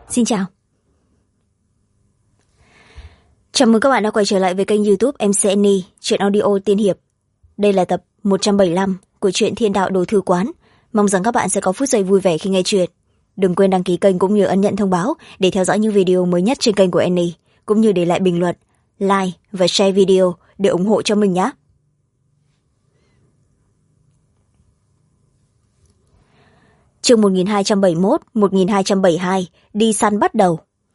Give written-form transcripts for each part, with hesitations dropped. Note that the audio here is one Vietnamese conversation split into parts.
Xin chào. Chào mừng các bạn đã quay trở lại với kênh YouTube MC Annie, truyện audio tiên hiệp. Đây là tập 175 của truyện Thiên Đạo Đồ Thư Quán. Mong rằng các bạn sẽ có phút giây vui vẻ khi nghe truyện. Đừng quên đăng ký kênh cũng như ấn nhận thông báo để theo dõi những video mới nhất trên kênh của Annie, cũng như để lại bình luận, like và share video để ủng hộ cho mình nhé. Chương 1271, 1272, đi săn bắt đầu.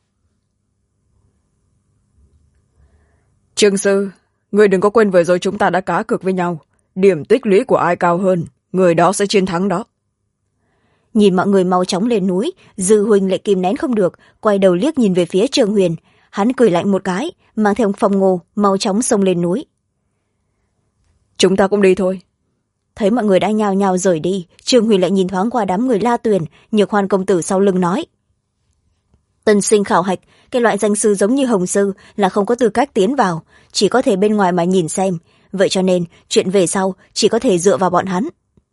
Trương sư, người đừng có quên vừa rồi chúng ta đã cá cược với nhau. Điểm tích lũy của ai cao hơn, người đó sẽ chiến thắng đó. Nhìn mọi người mau chóng lên núi, Dư Huynh lại kìm nén không được, quay đầu liếc nhìn về phía Trương Huyền. Hắn cười lạnh một cái, mang theo Phong Ngô mau chóng xông lên núi. Chúng ta cũng đi thôi. Thấy mọi người đã nhao nhao rời đi, Trương Huyền lại nhìn thoáng qua đám người La Tuyền, Nhược Hoan công tử sau lưng nói: Tân sinh khảo hạch, cái loại danh sư giống như Hồng sư là không có tư cách tiến vào, chỉ có thể bên ngoài mà nhìn xem, vậy cho nên chuyện về sau chỉ có thể dựa vào bọn hắn.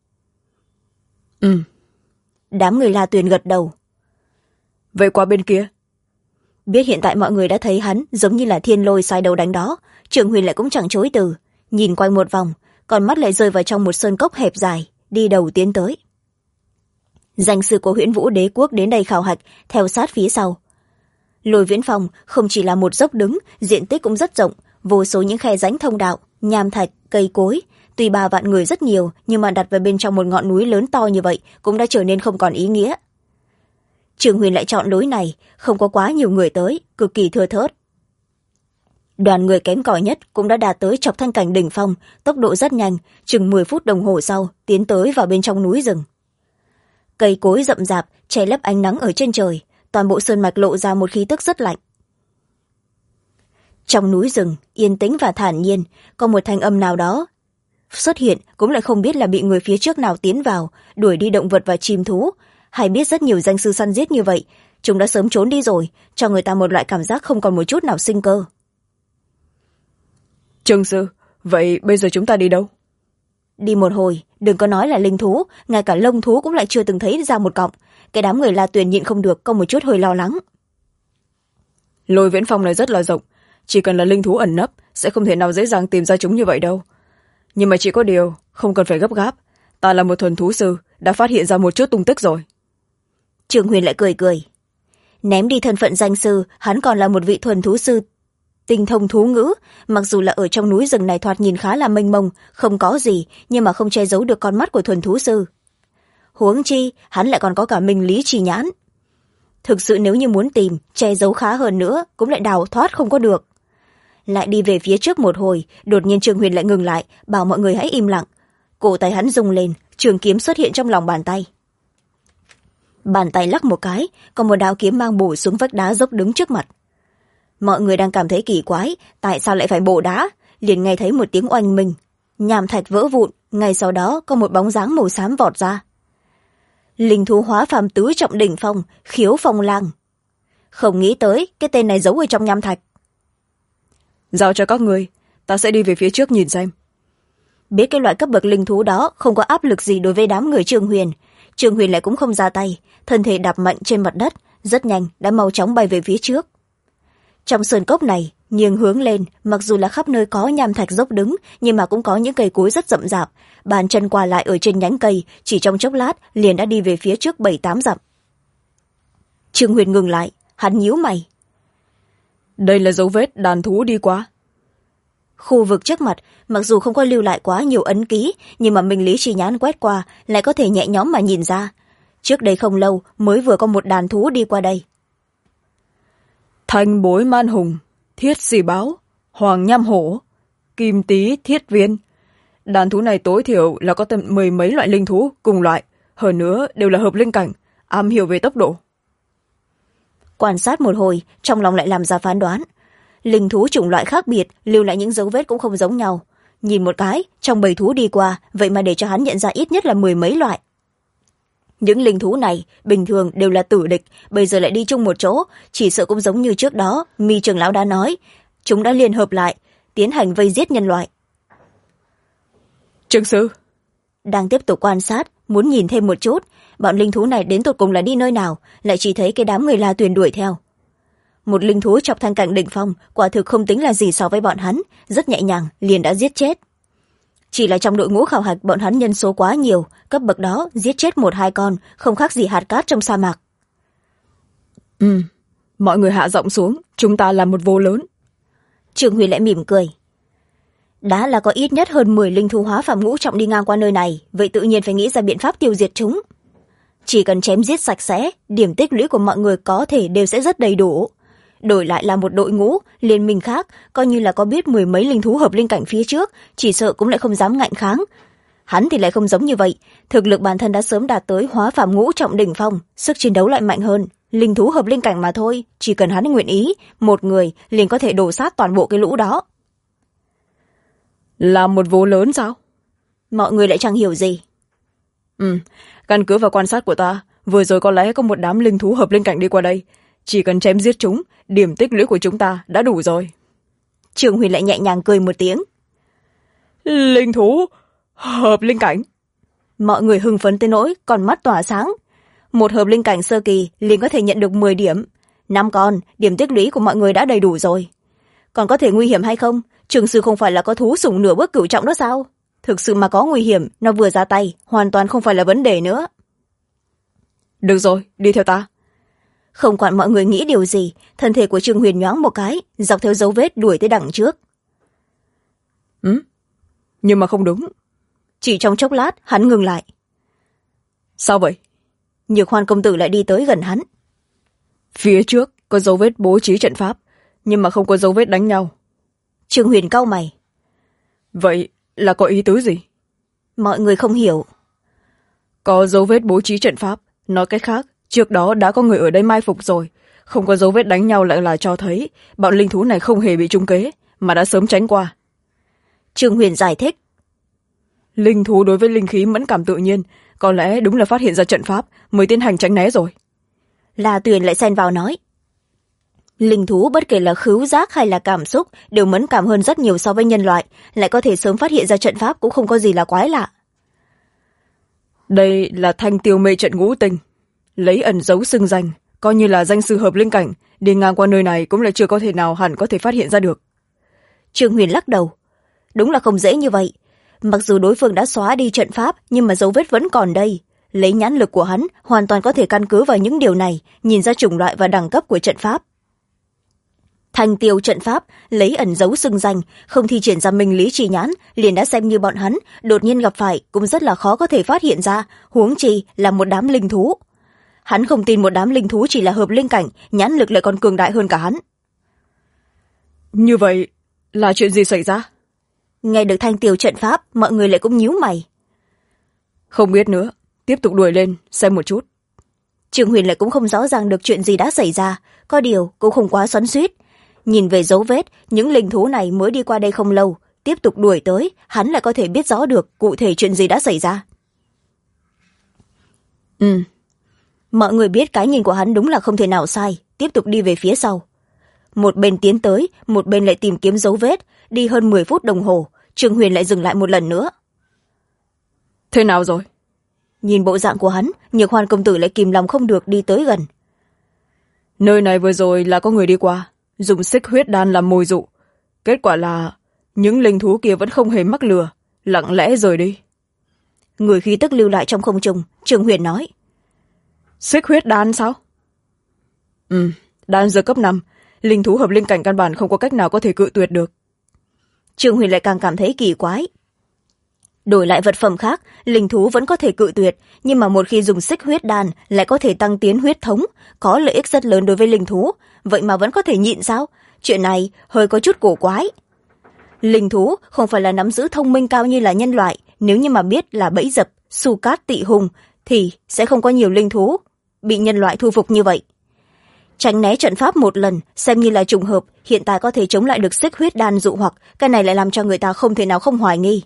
Đám người La Tuyền gật đầu. Vậy qua bên kia. Biết hiện tại mọi người đã thấy hắn giống như là thiên lôi sai đầu đánh đó, Trương Huyền lại cũng chẳng chối từ, nhìn quanh một vòng, còn mắt lại rơi vào trong một sơn cốc hẹp dài, đi đầu tiến tới. Danh sư của Huyễn Vũ Đế quốc đến đây khảo hạch, theo sát phía sau. Lôi Viễn Phong không chỉ là một dốc đứng, diện tích cũng rất rộng, vô số những khe rãnh thông đạo, nham thạch, cây cối. Tuy 3 vạn người rất nhiều, nhưng mà đặt vào bên trong một ngọn núi lớn to như vậy cũng đã trở nên không còn ý nghĩa. Trường Huyền lại chọn lối này, không có quá nhiều người tới, cực kỳ thưa thớt. Đoàn người kém cỏi nhất cũng đã đạt tới Chọc Thanh cảnh đỉnh phong, tốc độ rất nhanh, chừng 10 phút đồng hồ sau tiến tới vào bên trong núi rừng. Cây cối rậm rạp che lấp ánh nắng ở trên trời, toàn bộ sơn mạch lộ ra một khí tức rất lạnh. Trong núi rừng yên tĩnh và thản nhiên, có một thanh âm nào đó xuất hiện, cũng lại không biết là bị người phía trước nào tiến vào đuổi đi động vật và chim thú, hay biết rất nhiều danh sư săn giết như vậy chúng đã sớm trốn đi rồi, cho người ta một loại cảm giác không còn một chút nào sinh cơ. Trương sư, vậy bây giờ chúng ta đi đâu? Đi một hồi, đừng có nói là linh thú, ngay cả lông thú cũng lại chưa từng thấy ra một cọng. Cái đám người La Tuyền nhịn không được, có một chút hơi lo lắng. Lôi Viễn Phong này rất là rộng, chỉ cần là linh thú ẩn nấp sẽ không thể nào dễ dàng tìm ra chúng như vậy đâu. Nhưng mà chỉ có điều không cần phải gấp gáp, ta là một thuần thú sư, đã phát hiện ra một chút tung tích rồi. Trương Huyền lại cười cười. Ném đi thân phận danh sư, hắn còn là một vị thuần thú sư tinh thông thú ngữ, mặc dù là ở trong núi rừng này thoạt nhìn khá là mênh mông, không có gì, nhưng mà không che giấu được con mắt của thuần thú sư. Huống chi hắn lại còn có cả minh lý trì nhãn. Thực sự nếu như muốn tìm che giấu khá hơn nữa cũng lại đào thoát không có được. Lại đi về phía trước một hồi, đột nhiên Trương Huyền lại ngừng lại, bảo mọi người hãy im lặng. Cổ tay hắn rung lên, trường kiếm xuất hiện trong lòng bàn tay. Bàn tay lắc một cái, còn một đạo kiếm mang bổ xuống vách đá dốc đứng trước mặt. Mọi người đang cảm thấy kỳ quái, tại sao lại phải bổ đá, liền nghe thấy một tiếng oanh minh, nham thạch vỡ vụn, ngay sau đó có một bóng dáng màu xám vọt ra. Linh thú hóa phàm tứ trọng đỉnh phong, Khiếu Phong Lang. Không nghĩ tới cái tên này giấu ở trong nham thạch. Giao cho các người, ta sẽ đi về phía trước nhìn xem. Biết cái loại cấp bậc linh thú đó không có áp lực gì đối với đám người Trương Huyền, Trương Huyền lại cũng không ra tay, thân thể đạp mạnh trên mặt đất, rất nhanh đã mau chóng bay về phía trước. Trong sơn cốc này, nghiêng hướng lên, mặc dù là khắp nơi có nham thạch dốc đứng, nhưng mà cũng có những cây cối rất rậm rạp, bàn chân qua lại ở trên nhánh cây, chỉ trong chốc lát liền đã đi về phía trước 7-8 dặm. Trương Huyền ngừng lại, hắn nhíu mày. Đây là dấu vết đàn thú đi qua. Khu vực trước mặt, mặc dù không có lưu lại quá nhiều ấn ký, nhưng mà minh lý trì nhãn quét qua lại có thể nhẹ nhõm mà nhìn ra. Trước đây không lâu mới vừa có một đàn thú đi qua đây. Thanh bối man hùng, thiết xì báo, hoàng nham hổ, kim tý thiết viên. Đàn thú này tối thiểu là có tầm 10 mấy loại linh thú cùng loại, hơn nữa đều là hợp linh cảnh, am hiểu về tốc độ. Quan sát một hồi, trong lòng lại làm ra phán đoán. Linh thú chủng loại khác biệt, lưu lại những dấu vết cũng không giống nhau. Nhìn một cái, trong bầy thú đi qua, vậy mà để cho hắn nhận ra ít nhất là 10 mấy loại. Những linh thú này bình thường đều là tử địch, bây giờ lại đi chung một chỗ, chỉ sợ cũng giống như trước đó Mi trưởng lão đã nói, chúng đã liên hợp lại tiến hành vây giết nhân loại. Trương sư. Đang tiếp tục quan sát, muốn nhìn thêm một chút bọn linh thú này đến tột cùng là đi nơi nào, lại chỉ thấy cái đám người La Tuyền đuổi theo. Một linh thú chọc thanh cảnh đỉnh phong quả thực không tính là gì so với bọn hắn, rất nhẹ nhàng liền đã giết chết. Chỉ là trong đội ngũ khảo hạch bọn hắn nhân số quá nhiều, cấp bậc đó giết chết một hai con không khác gì hạt cát trong sa mạc. Mọi người hạ giọng xuống, chúng ta là một vô lớn. Trường Huyền lại mỉm cười. Đã là có ít nhất hơn 10 linh thú hóa phàm ngũ trọng đi ngang qua nơi này, vậy tự nhiên phải nghĩ ra biện pháp tiêu diệt chúng. Chỉ cần chém giết sạch sẽ, điểm tích lũy của mọi người có thể đều sẽ rất đầy đủ. Đổi lại là một đội ngũ liên minh khác, coi như là có biết 10 mấy linh thú hợp linh cảnh phía trước, chỉ sợ cũng lại không dám ngạnh kháng. Hắn thì lại không giống như vậy, thực lực bản thân đã sớm đạt tới hóa phàm ngũ trọng đỉnh phong, sức chiến đấu lại mạnh hơn. Linh thú hợp linh cảnh mà thôi, chỉ cần hắn nguyện ý, một người liền có thể đổ sát toàn bộ cái lũ đó. Là một vô lớn sao? Mọi người lại chẳng hiểu gì. Căn cứ vào quan sát của ta, vừa rồi có lẽ có một đám linh thú hợp linh cảnh đi qua đây. Chỉ cần chém giết chúng, điểm tích lũy của chúng ta đã đủ rồi. Trường Huyền lại nhẹ nhàng cười một tiếng. Linh thú hợp linh cảnh? Mọi người hưng phấn tới nỗi còn mắt tỏa sáng. Một hợp linh cảnh sơ kỳ liền có thể nhận được 10 điểm. 5 con, điểm tích lũy của mọi người đã đầy đủ rồi. Còn có thể nguy hiểm hay không? Trường sư không phải là có thú sủng nửa bước cửu trọng đó sao? Thực sự mà có nguy hiểm, nó vừa ra tay, hoàn toàn không phải là vấn đề nữa. Được rồi, đi theo ta. Không quản mọi người nghĩ điều gì, thân thể của Trương Huyền nhoáng một cái, dọc theo dấu vết đuổi tới đằng trước. Nhưng mà không đúng. Chỉ trong chốc lát, hắn ngừng lại. Sao vậy? Nhược Hoan công tử lại đi tới gần hắn. Phía trước có dấu vết bố trí trận pháp, nhưng mà không có dấu vết đánh nhau. Trương Huyền cau mày. Vậy là có ý tứ gì? Mọi người không hiểu. Có dấu vết bố trí trận pháp, nói cách khác, trước đó đã có người ở đây mai phục rồi. Không có dấu vết đánh nhau lại là cho thấy bọn linh thú này không hề bị trúng kế, mà đã sớm tránh qua. Trương Huyền giải thích. Linh thú đối với linh khí mẫn cảm tự nhiên, có lẽ đúng là phát hiện ra trận pháp mới tiến hành tránh né rồi. La Tuyền lại xen vào nói. Linh thú bất kể là khứu giác hay là cảm xúc đều mẫn cảm hơn rất nhiều so với nhân loại, lại có thể sớm phát hiện ra trận pháp cũng không có gì là quái lạ. Đây là Thanh Tiêu mê trận ngũ tinh, lấy ẩn giấu xưng danh, coi như là danh sư hợp linh cảnh, đi ngang qua nơi này cũng là chưa có thể nào hẳn có thể phát hiện ra được. Trương Huyền lắc đầu. Đúng là không dễ như vậy. Mặc dù đối phương đã xóa đi trận pháp, nhưng mà dấu vết vẫn còn đây. Lấy nhãn lực của hắn, hoàn toàn có thể căn cứ vào những điều này, nhìn ra chủng loại và đẳng cấp của trận pháp. Thanh Tiêu trận pháp, lấy ẩn giấu xưng danh, không thi triển ra minh lý trì nhãn, liền đã xem như bọn hắn, đột nhiên gặp phải cũng rất là khó có thể phát hiện ra, huống chi là một đám linh thú. Hắn không tin một đám linh thú chỉ là hợp linh cảnh, nhãn lực lại còn cường đại hơn cả hắn. Như vậy, là chuyện gì xảy ra? Nghe được Thanh Tiêu trận pháp, mọi người lại cũng nhíu mày. Không biết nữa, tiếp tục đuổi lên, xem một chút. Trương Huyền lại cũng không rõ ràng được chuyện gì đã xảy ra, có điều cũng không quá xoắn xuýt. Nhìn về dấu vết, những linh thú này mới đi qua đây không lâu, tiếp tục đuổi tới, hắn lại có thể biết rõ được cụ thể chuyện gì đã xảy ra. Mọi người biết cái nhìn của hắn đúng là không thể nào sai, tiếp tục đi về phía sau. Một bên tiến tới, một bên lại tìm kiếm dấu vết, đi hơn 10 phút đồng hồ, Trương Huyền lại dừng lại một lần nữa. Thế nào rồi? Nhìn bộ dạng của hắn, Nhược Hoan công tử lại kìm lòng không được đi tới gần. Nơi này vừa rồi là có người đi qua, dùng xích huyết đan làm mồi dụ. Kết quả là những linh thú kia vẫn không hề mắc lừa, lặng lẽ rời đi. Người khí tức lưu lại trong không trung, Trương Huyền nói. Xích huyết đan sao? Đan dược cấp 5, linh thú hợp linh cảnh căn bản không có cách nào có thể cự tuyệt được. Trương Huyền lại càng cảm thấy kỳ quái. Đổi lại vật phẩm khác, linh thú vẫn có thể cự tuyệt, nhưng mà một khi dùng xích huyết đan lại có thể tăng tiến huyết thống, có lợi ích rất lớn đối với linh thú, vậy mà vẫn có thể nhịn sao? Chuyện này hơi có chút cổ quái. Linh thú không phải là nắm giữ thông minh cao như là nhân loại, nếu như mà biết là bẫy dập, su cát tị hùng, thì sẽ không có nhiều linh thú bị nhân loại thu phục như vậy. Tránh né trận pháp một lần, xem như là trùng hợp, hiện tại có thể chống lại được xích huyết đan dụ hoặc, cái này lại làm cho người ta không thể nào không hoài nghi.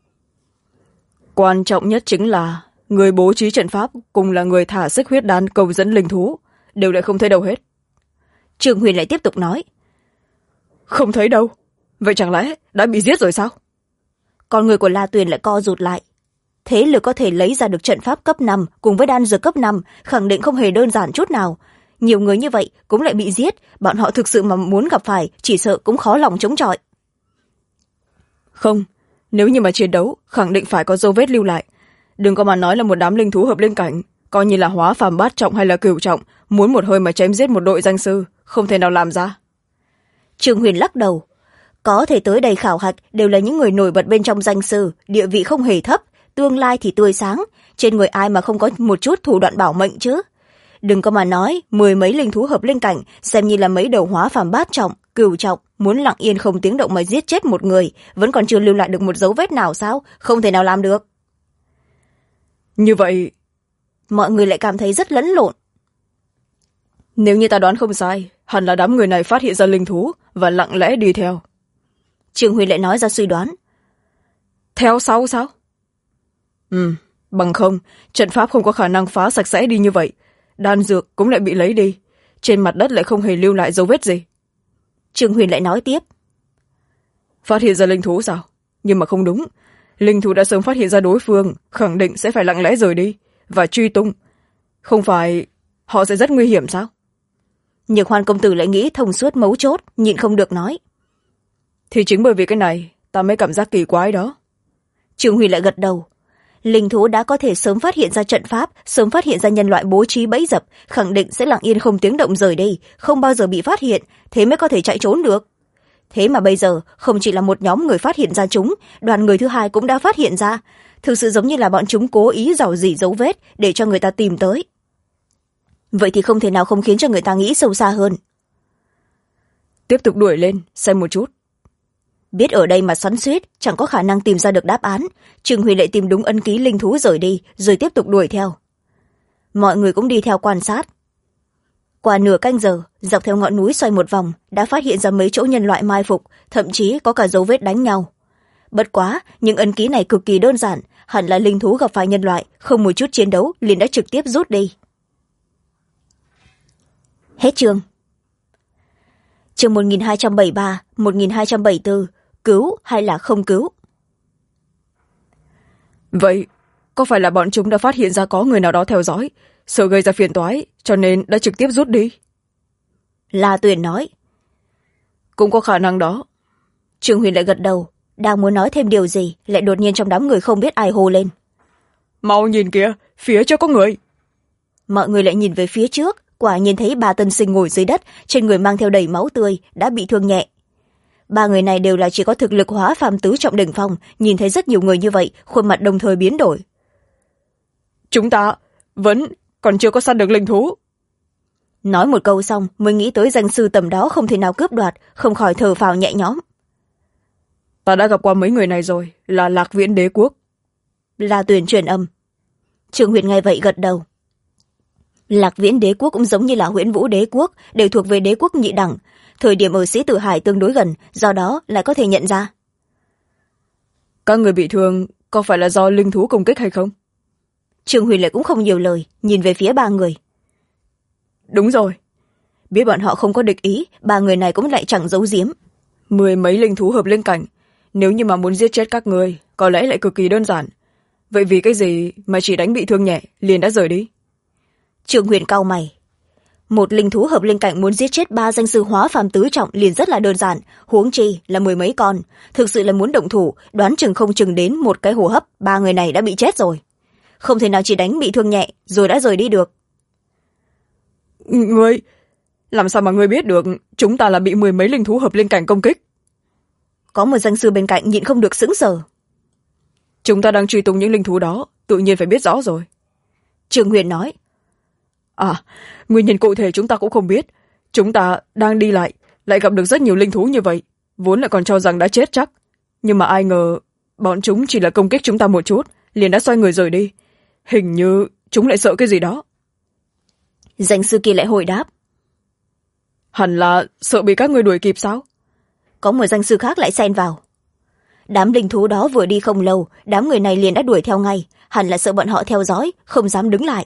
Quan trọng nhất chính là người bố trí trận pháp cùng là người thả xích huyết đan cầu dẫn linh thú, đều lại không thấy đâu hết. Trương Huyền lại tiếp tục nói. Không thấy đâu? Vậy chẳng lẽ đã bị giết rồi sao? Con người của La Tuyền lại co rụt lại. thế lực có thể lấy ra được trận pháp cấp 5 cùng với đan dược cấp 5 khẳng định không hề đơn giản chút nào. Nhiều người như vậy cũng lại bị giết, bọn họ thực sự mà muốn gặp phải chỉ sợ cũng khó lòng chống chọi. Không, nếu như mà chiến đấu khẳng định phải có dấu vết lưu lại. Đừng có mà nói là một đám linh thú hợp linh cảnh, coi như là hóa phàm bát trọng hay là cửu trọng, muốn một hơi mà chém giết một đội danh sư không thể nào làm ra. Trương Huyền lắc đầu. Có thể tới đây khảo hạch đều là những người nổi bật bên trong danh sư, địa vị không hề thấp, tương lai thì tươi sáng, trên người ai mà không có một chút thủ đoạn bảo mệnh chứ. Đừng có mà nói 10 mấy linh thú hợp linh cảnh xem như là mấy đầu hóa phàm bát trọng, cửu trọng, muốn lặng yên không tiếng động mà giết chết một người, vẫn còn chưa lưu lại được một dấu vết nào sao? Không thể nào làm được. Như vậy mọi người lại cảm thấy rất lẫn lộn. Nếu như ta đoán không sai, hẳn là đám người này phát hiện ra linh thú và lặng lẽ đi theo. Trương Huy lại nói ra suy đoán. Theo sau sao? Bằng không, trận pháp không có khả năng phá sạch sẽ đi như vậy. Đan dược cũng lại bị lấy đi. Trên mặt đất lại không hề lưu lại dấu vết gì. Trương Huyền lại nói tiếp. Phát hiện ra linh thú sao? Nhưng mà không đúng. Linh thú đã sớm phát hiện ra đối phương, khẳng định sẽ phải lặng lẽ rời đi và truy tung. Không phải họ sẽ rất nguy hiểm sao? Nhược Hoan công tử lại nghĩ thông suốt mấu chốt, nhịn không được nói. Thì chính bởi vì cái này, ta mới cảm giác kỳ quái đó. Trương Huy lại gật đầu. Linh thú đã có thể sớm phát hiện ra trận pháp, sớm phát hiện ra nhân loại bố trí bẫy dập, khẳng định sẽ lặng yên không tiếng động rời đi, không bao giờ bị phát hiện, thế mới có thể chạy trốn được. Thế mà bây giờ, không chỉ là một nhóm người phát hiện ra chúng, đoàn người thứ hai cũng đã phát hiện ra. Thực sự giống như là bọn chúng cố ý rò rỉ dấu vết để cho người ta tìm tới. Vậy thì không thể nào không khiến cho người ta nghĩ sâu xa hơn. Tiếp tục đuổi lên, xem một chút. Biết ở đây mà xoắn xuýt, chẳng có khả năng tìm ra được đáp án. Trương Huy lại tìm đúng ân ký linh thú rời đi, rồi tiếp tục đuổi theo. Mọi người cũng đi theo quan sát. Qua nửa canh giờ, dọc theo ngọn núi xoay một vòng, đã phát hiện ra mấy chỗ nhân loại mai phục, thậm chí có cả dấu vết đánh nhau. Bất quá, những ân ký này cực kỳ đơn giản, hẳn là linh thú gặp phải nhân loại, không một chút chiến đấu liền đã trực tiếp rút đi. Hết chương. Chương 1273, 1274, cứu hay là không cứu? Vậy, có phải là bọn chúng đã phát hiện ra có người nào đó theo dõi, sợ gây ra phiền toái, cho nên đã trực tiếp rút đi? La Tuyền nói. Cũng có khả năng đó. Trương Huyền lại gật đầu, đang muốn nói thêm điều gì, lại đột nhiên trong đám người không biết ai hô lên. Mau nhìn kìa, phía trước có người. Mọi người lại nhìn về phía trước, quả nhiên thấy ba tân sinh ngồi dưới đất, trên người mang theo đầy máu tươi, đã bị thương nhẹ. Ba người này đều là chỉ có thực lực hóa phàm tứ trọng đỉnh phong, nhìn thấy rất nhiều người như vậy, khuôn mặt đồng thời biến đổi. Chúng ta vẫn còn chưa có săn được linh thú. Nói một câu xong mới nghĩ tới danh sư tầm đó không thể nào cướp đoạt, không khỏi thở phào nhẹ nhõm. Ta đã gặp qua mấy người này rồi, là Lạc Viễn Đế Quốc. La Tuyền truyền âm. Trương Huyền nghe vậy gật đầu. Lạc Viễn Đế Quốc cũng giống như là Huyễn Vũ Đế Quốc, đều thuộc về đế quốc nhị đẳng. Thời điểm ở Sĩ Tử Hải tương đối gần, do đó lại có thể nhận ra. Các người bị thương có phải là do linh thú công kích hay không? Trương Huyền lại cũng không nhiều lời, nhìn về phía ba người. Đúng rồi. Biết bọn họ không có địch ý, ba người này cũng lại chẳng giấu giếm. 10 mấy linh thú hợp linh cảnh, nếu như mà muốn giết chết các người, có lẽ lại cực kỳ đơn giản. Vậy vì cái gì mà chỉ đánh bị thương nhẹ, liền đã rời đi? Trương Huyền cau mày. Một linh thú hợp linh cảnh muốn giết chết ba danh sư hóa phàm tứ trọng liền rất là đơn giản, huống chi là 10 mấy con. Thực sự là muốn động thủ, đoán chừng không chừng đến một cái hô hấp, ba người này đã bị chết rồi. Không thể nào chỉ đánh bị thương nhẹ, rồi đã rời đi được. Ngươi, làm sao mà ngươi biết được chúng ta là bị 10 mấy linh thú hợp linh cảnh công kích? Có một danh sư bên cạnh nhịn không được sững sờ. Chúng ta đang truy tung những linh thú đó, tự nhiên phải biết rõ rồi. Trương Huyền nói. À, nguyên nhân cụ thể chúng ta cũng không biết. Chúng ta đang đi lại gặp được rất nhiều linh thú như vậy, vốn lại còn cho rằng đã chết chắc. Nhưng mà ai ngờ, bọn chúng chỉ là công kích chúng ta một chút, liền đã xoay người rời đi. Hình như chúng lại sợ cái gì đó. Danh sư kia lại hồi đáp. Hẳn là sợ bị các người đuổi kịp sao? Có một danh sư khác lại xen vào. Đám linh thú đó vừa đi không lâu, đám người này liền đã đuổi theo ngay, hẳn là sợ bọn họ theo dõi, không dám đứng lại.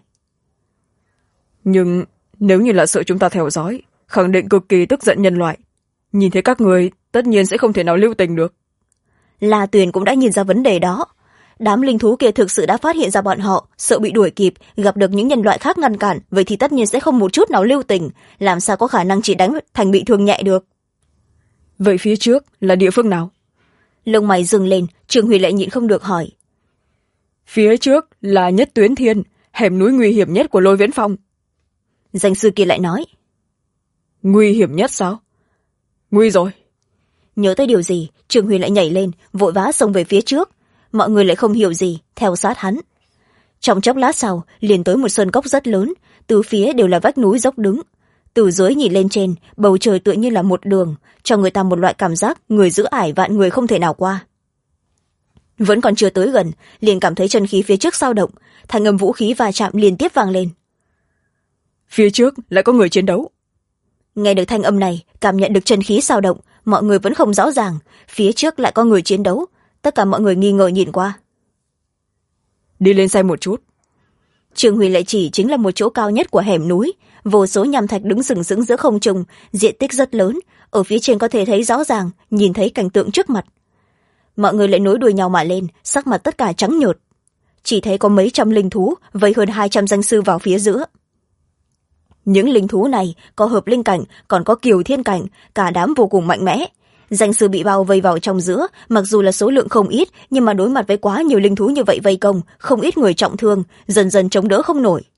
Nhưng nếu như là sợ chúng ta theo dõi, khẳng định cực kỳ tức giận nhân loại. Nhìn thấy các người, tất nhiên sẽ không thể nào lưu tình được. La Tuyền cũng đã nhìn ra vấn đề đó. đám linh thú kia thực sự đã phát hiện ra bọn họ, sợ bị đuổi kịp, gặp được những nhân loại khác ngăn cản, vậy thì tất nhiên sẽ không một chút nào lưu tình, làm sao có khả năng chỉ đánh thành bị thương nhẹ được. Vậy phía trước là địa phương nào? Lông mày dừng lên, Trương Huy lại nhịn không được hỏi. Phía trước là Nhất Tuyến Thiên, hẻm núi nguy hiểm nhất của Lôi Viễn Phong. Danh sư kia lại nói. Nguy hiểm nhất sao? Nguy rồi. Nhớ tới điều gì, Trương Huy lại nhảy lên, vội vã xông về phía trước. Mọi người lại không hiểu gì, theo sát hắn. Trong chốc lát sau, liền tới một sơn cốc rất lớn, tứ phía đều là vách núi dốc đứng. Từ dưới nhìn lên trên, bầu trời tựa như là một đường, cho người ta một loại cảm giác người giữ ải vạn người không thể nào qua. Vẫn còn chưa tới gần, liền cảm thấy chân khí phía trước dao động, thanh âm vũ khí va chạm liên tiếp vang lên. Phía trước lại có người chiến đấu. Nghe được thanh âm này, cảm nhận được chân khí dao động, mọi người vẫn không rõ ràng, phía trước lại có người chiến đấu. Tất cả mọi người nghi ngờ nhìn qua. Đi lên xem một chút. Trương Huy lại chỉ chính là một chỗ cao nhất của hẻm núi, vô số nham thạch đứng sừng sững giữa không trung, diện tích rất lớn, ở phía trên có thể thấy rõ ràng, nhìn thấy cảnh tượng trước mặt. Mọi người lại nối đuôi nhau mà lên, sắc mặt tất cả trắng nhợt. Chỉ thấy có mấy trăm linh thú vây hơn 200 danh sư vào phía giữa. Những linh thú này có hợp linh cảnh, còn có kiều thiên cảnh, cả đám vô cùng mạnh mẽ. Danh sư bị bao vây vào trong giữa, mặc dù là số lượng không ít, nhưng mà đối mặt với quá nhiều linh thú như vậy vây công, không ít người trọng thương, dần dần chống đỡ không nổi.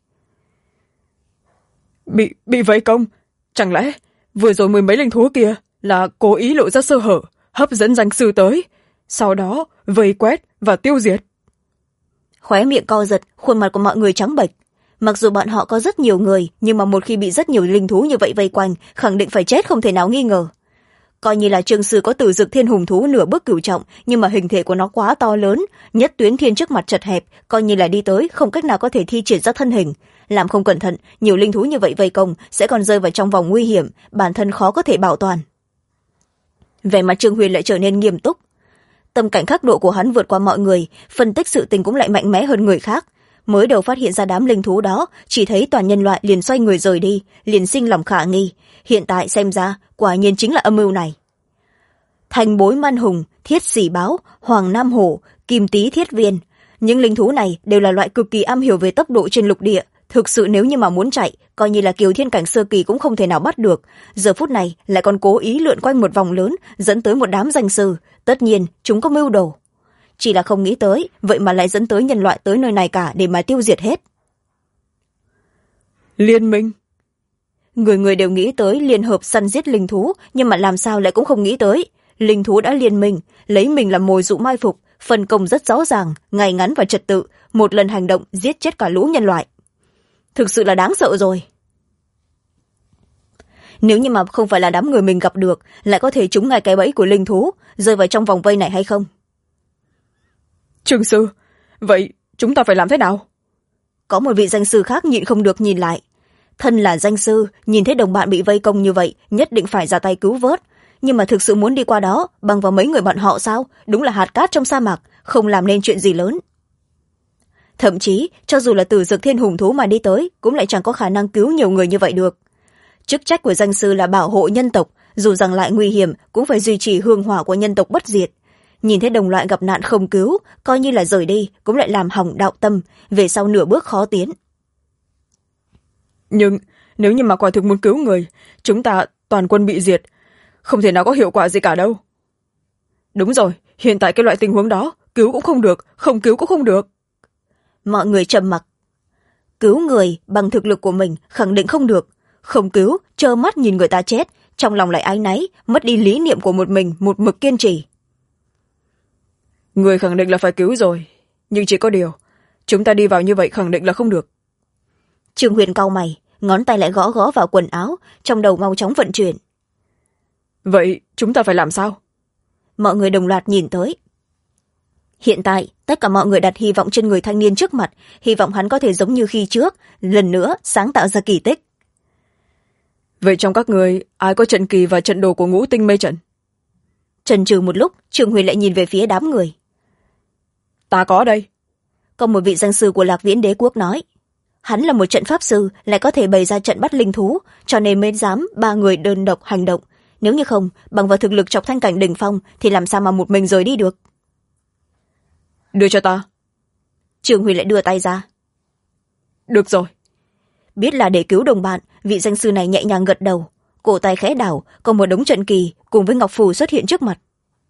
Bị vây công? Chẳng lẽ vừa rồi 10 mấy linh thú kia là cố ý lộ ra sơ hở, hấp dẫn danh sư tới, sau đó vây quét và tiêu diệt? Khóe miệng co giật, khuôn mặt của mọi người trắng bệch. Mặc dù bọn họ có rất nhiều người, nhưng mà một khi bị rất nhiều linh thú như vậy vây quanh, khẳng định phải chết không thể nào nghi ngờ. Coi như là Trương sư có Tử Dực Thiên Hùng thú nửa bước cửu trọng, nhưng mà hình thể của nó quá to lớn, Nhất Tuyến Thiên trước mặt chật hẹp, coi như là đi tới không cách nào có thể thi triển ra thân hình. Làm không cẩn thận, nhiều linh thú như vậy vây công sẽ còn rơi vào trong vòng nguy hiểm, bản thân khó có thể bảo toàn. Vẻ mặt Trương Huyền lại trở nên nghiêm túc. Tâm cảnh khắc độ của hắn vượt qua mọi người, phân tích sự tình cũng lại mạnh mẽ hơn người khác. Mới đầu phát hiện ra đám linh thú đó, chỉ thấy toàn nhân loại liền xoay người rời đi, liền sinh lòng khả nghi. Hiện tại xem ra, quả nhiên chính là âm mưu này. Thành Bối Man Hùng, Thiết Sỉ Báo, Hoàng Nam Hổ, Kim Tý Thiết Viên. Những linh thú này đều là loại cực kỳ am hiểu về tốc độ trên lục địa. Thực sự nếu như mà muốn chạy, coi như là kiều thiên cảnh sơ kỳ cũng không thể nào bắt được. Giờ phút này lại còn cố ý lượn quanh một vòng lớn, dẫn tới một đám danh sư. Tất nhiên, chúng có mưu đồ. Chỉ là không nghĩ tới, vậy mà lại dẫn tới nhân loại tới nơi này cả để mà tiêu diệt hết. Liên minh. Người người đều nghĩ tới liên hợp săn giết linh thú, nhưng mà làm sao lại cũng không nghĩ tới. Linh thú đã liên minh, lấy mình làm mồi dụ mai phục, phân công rất rõ ràng, ngay ngắn và trật tự, một lần hành động giết chết cả lũ nhân loại. Thực sự là đáng sợ rồi. Nếu như mà không phải là đám người mình gặp được, lại có thể trúng ngay cái bẫy của linh thú, rơi vào trong vòng vây này hay không? Trương sư, vậy chúng ta phải làm thế nào? Có một vị danh sư khác nhịn không được nhìn lại. Thân là danh sư, nhìn thấy đồng bạn bị vây công như vậy, nhất định phải ra tay cứu vớt. Nhưng mà thực sự muốn đi qua đó, bằng vào mấy người bọn họ sao? Đúng là hạt cát trong sa mạc, không làm nên chuyện gì lớn. Thậm chí, cho dù là Tử Dực Thiên Hùng thú mà đi tới, cũng lại chẳng có khả năng cứu nhiều người như vậy được. Chức trách của danh sư là bảo hộ nhân tộc, dù rằng lại nguy hiểm, cũng phải duy trì hương hỏa của nhân tộc bất diệt. Nhìn thấy đồng loại gặp nạn không cứu, coi như là rời đi, cũng lại làm hỏng đạo tâm, về sau nửa bước khó tiến. Nhưng nếu như mà quả thực muốn cứu người, chúng ta toàn quân bị diệt, không thể nào có hiệu quả gì cả đâu. Đúng rồi, hiện tại cái loại tình huống đó, cứu cũng không được, không cứu cũng không được. Mọi người trầm mặc. Cứu người bằng thực lực của mình khẳng định không được, không cứu, trơ mắt nhìn người ta chết, trong lòng lại áy náy, mất đi lý niệm của một mình, một mực kiên trì. Người khẳng định là phải cứu rồi, nhưng chỉ có điều, chúng ta đi vào như vậy khẳng định là không được. Trương Huyền cau mày, ngón tay lại gõ gõ vào quần áo, trong đầu mau chóng vận chuyển. Vậy chúng ta phải làm sao? Mọi người đồng loạt nhìn tới. Hiện tại, tất cả mọi người đặt hy vọng trên người thanh niên trước mặt, hy vọng hắn có thể giống như khi trước, lần nữa sáng tạo ra kỳ tích. Vậy trong các người, ai có trận kỳ và trận đồ của Ngũ Tinh Mê Trận? Chần chừ một lúc, Trương Huyền lại nhìn về phía đám người. Ta có đây. Có một vị danh sư của Lạc Viễn Đế Quốc nói. Hắn là một trận pháp sư, lại có thể bày ra trận bắt linh thú, cho nên mới dám 3 người đơn độc hành động. Nếu như không, bằng vào thực lực Trọc Thanh cảnh đỉnh phong, thì làm sao mà một mình rời đi được. đưa cho ta. Trương Huyền lại đưa tay ra. Được rồi. Biết là để cứu đồng bạn, vị danh sư này nhẹ nhàng gật đầu, cổ tay khẽ đảo, còn một đống trận kỳ cùng với ngọc phù xuất hiện trước mặt.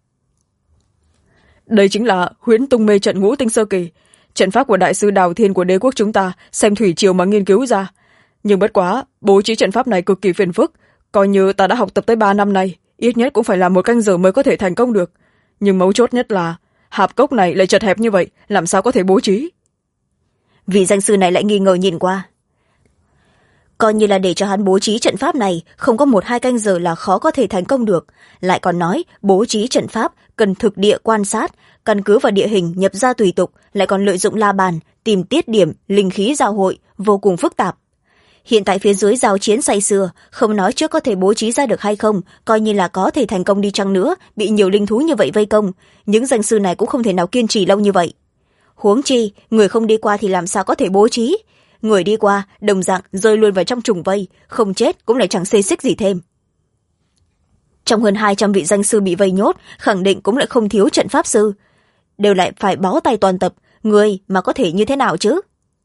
Đây chính là Huyễn Tung Mê trận ngũ tinh sơ kỳ, trận pháp của đại sư Đào Thiên của đế quốc chúng ta xem thủy triều mà nghiên cứu ra. Nhưng bất quá, bố trí trận pháp này cực kỳ phiền phức, coi như ta đã học tập tới 3 năm nay, ít nhất cũng phải là 1 canh giờ mới có thể thành công được. Nhưng mấu chốt nhất là hạp cốc này lại chật hẹp như vậy, làm sao có thể bố trí? Vị danh sư này lại nghi ngờ nhìn qua. Coi như là để cho hắn bố trí trận pháp này, không có 1-2 canh giờ là khó có thể thành công được. Lại còn nói bố trí trận pháp cần thực địa quan sát, căn cứ vào địa hình nhập ra tùy tục, lại còn lợi dụng la bàn tìm tiết điểm linh khí giao hội, vô cùng phức tạp. Hiện tại phía dưới giao chiến say sưa, không nói trước có thể bố trí ra được hay không, coi như là có thể thành công đi chăng nữa, bị nhiều linh thú như vậy vây công, những danh sư này cũng không thể nào kiên trì lâu như vậy. Huống chi người không đi qua thì làm sao có thể bố trí, người đi qua đồng dạng rơi luôn vào trong trùng vây, không chết cũng lại chẳng xê xích gì thêm. Trong hơn 200 vị danh sư bị vây nhốt, khẳng định cũng lại không thiếu trận pháp sư, đều lại phải bó tay toàn tập, người mà có thể như thế nào chứ?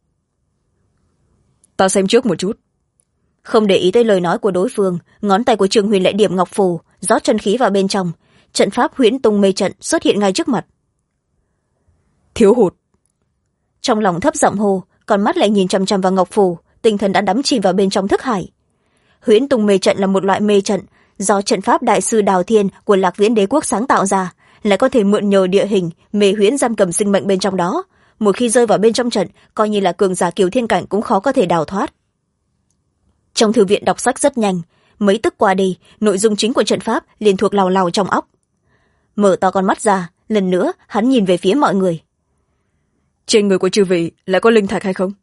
Ta xem trước một chút. Không để ý tới lời nói của đối phương, ngón tay của Trương Huyền lại điểm ngọc phù, rót chân khí vào bên trong, trận pháp Huyễn Tung Mê trận xuất hiện ngay trước mặt. Thiếu hụt. Trong lòng thấp giọng hô, còn mắt lại nhìn chằm chằm vào ngọc phù, tinh thần đã đắm chìm vào bên trong thức hải. Huyễn Tung Mê trận là một loại mê trận do trận pháp đại sư Đào Thiên của Lạc Viễn đế quốc sáng tạo ra, lại có thể mượn nhờ địa hình mê huyễn giam cầm sinh mệnh bên trong đó. Một khi rơi vào bên trong trận, coi như là cường giả Kiều Thiên cảnh cũng khó có thể đào thoát. Trong thư viện đọc sách rất nhanh, mấy tức qua đi, nội dung chính của trận pháp liền thuộc lào lào trong óc. Mở to con mắt ra, lần nữa hắn nhìn về phía mọi người. Trên người của chư vị lại có linh thạch hay không?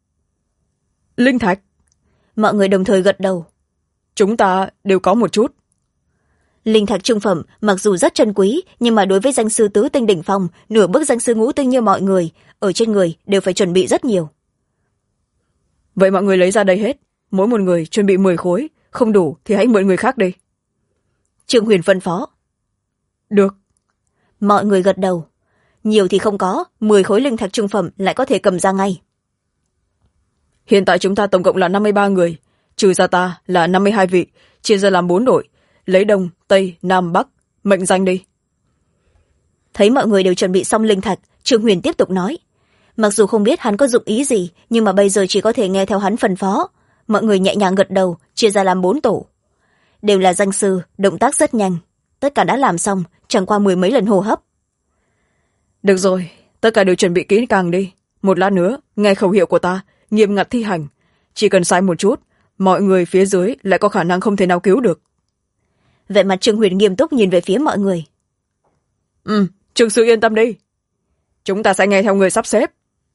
Linh thạch? Mọi người đồng thời gật đầu. Chúng ta đều có một chút. Linh thạch trung phẩm mặc dù rất chân quý, nhưng mà đối với danh sư tứ tinh đỉnh phong, nửa bước danh sư ngũ tinh như mọi người, ở trên người đều phải chuẩn bị rất nhiều. Vậy mọi người lấy ra đây hết, mỗi một người chuẩn bị 10 khối, không đủ thì hãy mượn người khác đi. Trương Huyền phân phó. Được. Mọi người gật đầu. Nhiều thì không có, 10 khối linh thạch trung phẩm lại có thể cầm ra ngay. Hiện tại chúng ta tổng cộng là 53 người, trừ ra ta là 52 vị, chia ra làm 4 đội, lấy Đông, Tây, Nam, Bắc, mệnh danh đi. Thấy mọi người đều chuẩn bị xong linh thạch, Trương Huyền tiếp tục nói. Mặc dù không biết hắn có dụng ý gì, nhưng mà bây giờ chỉ có thể nghe theo hắn phân phó. Mọi người nhẹ nhàng gật đầu, chia ra làm 4 tổ. Đều là danh sư, động tác rất nhanh. Tất cả đã làm xong, chẳng qua 10 mấy lần hô hấp. Được rồi, tất cả đều chuẩn bị kỹ càng đi. Một lát nữa, nghe khẩu hiệu của ta, nghiêm ngặt thi hành. Chỉ cần sai một chút, mọi người phía dưới lại có khả năng không thể nào cứu được. Vậy mặt Trương Huyền nghiêm túc nhìn về phía mọi người. Trương sư yên tâm đi. Chúng ta sẽ nghe theo người sắp xếp.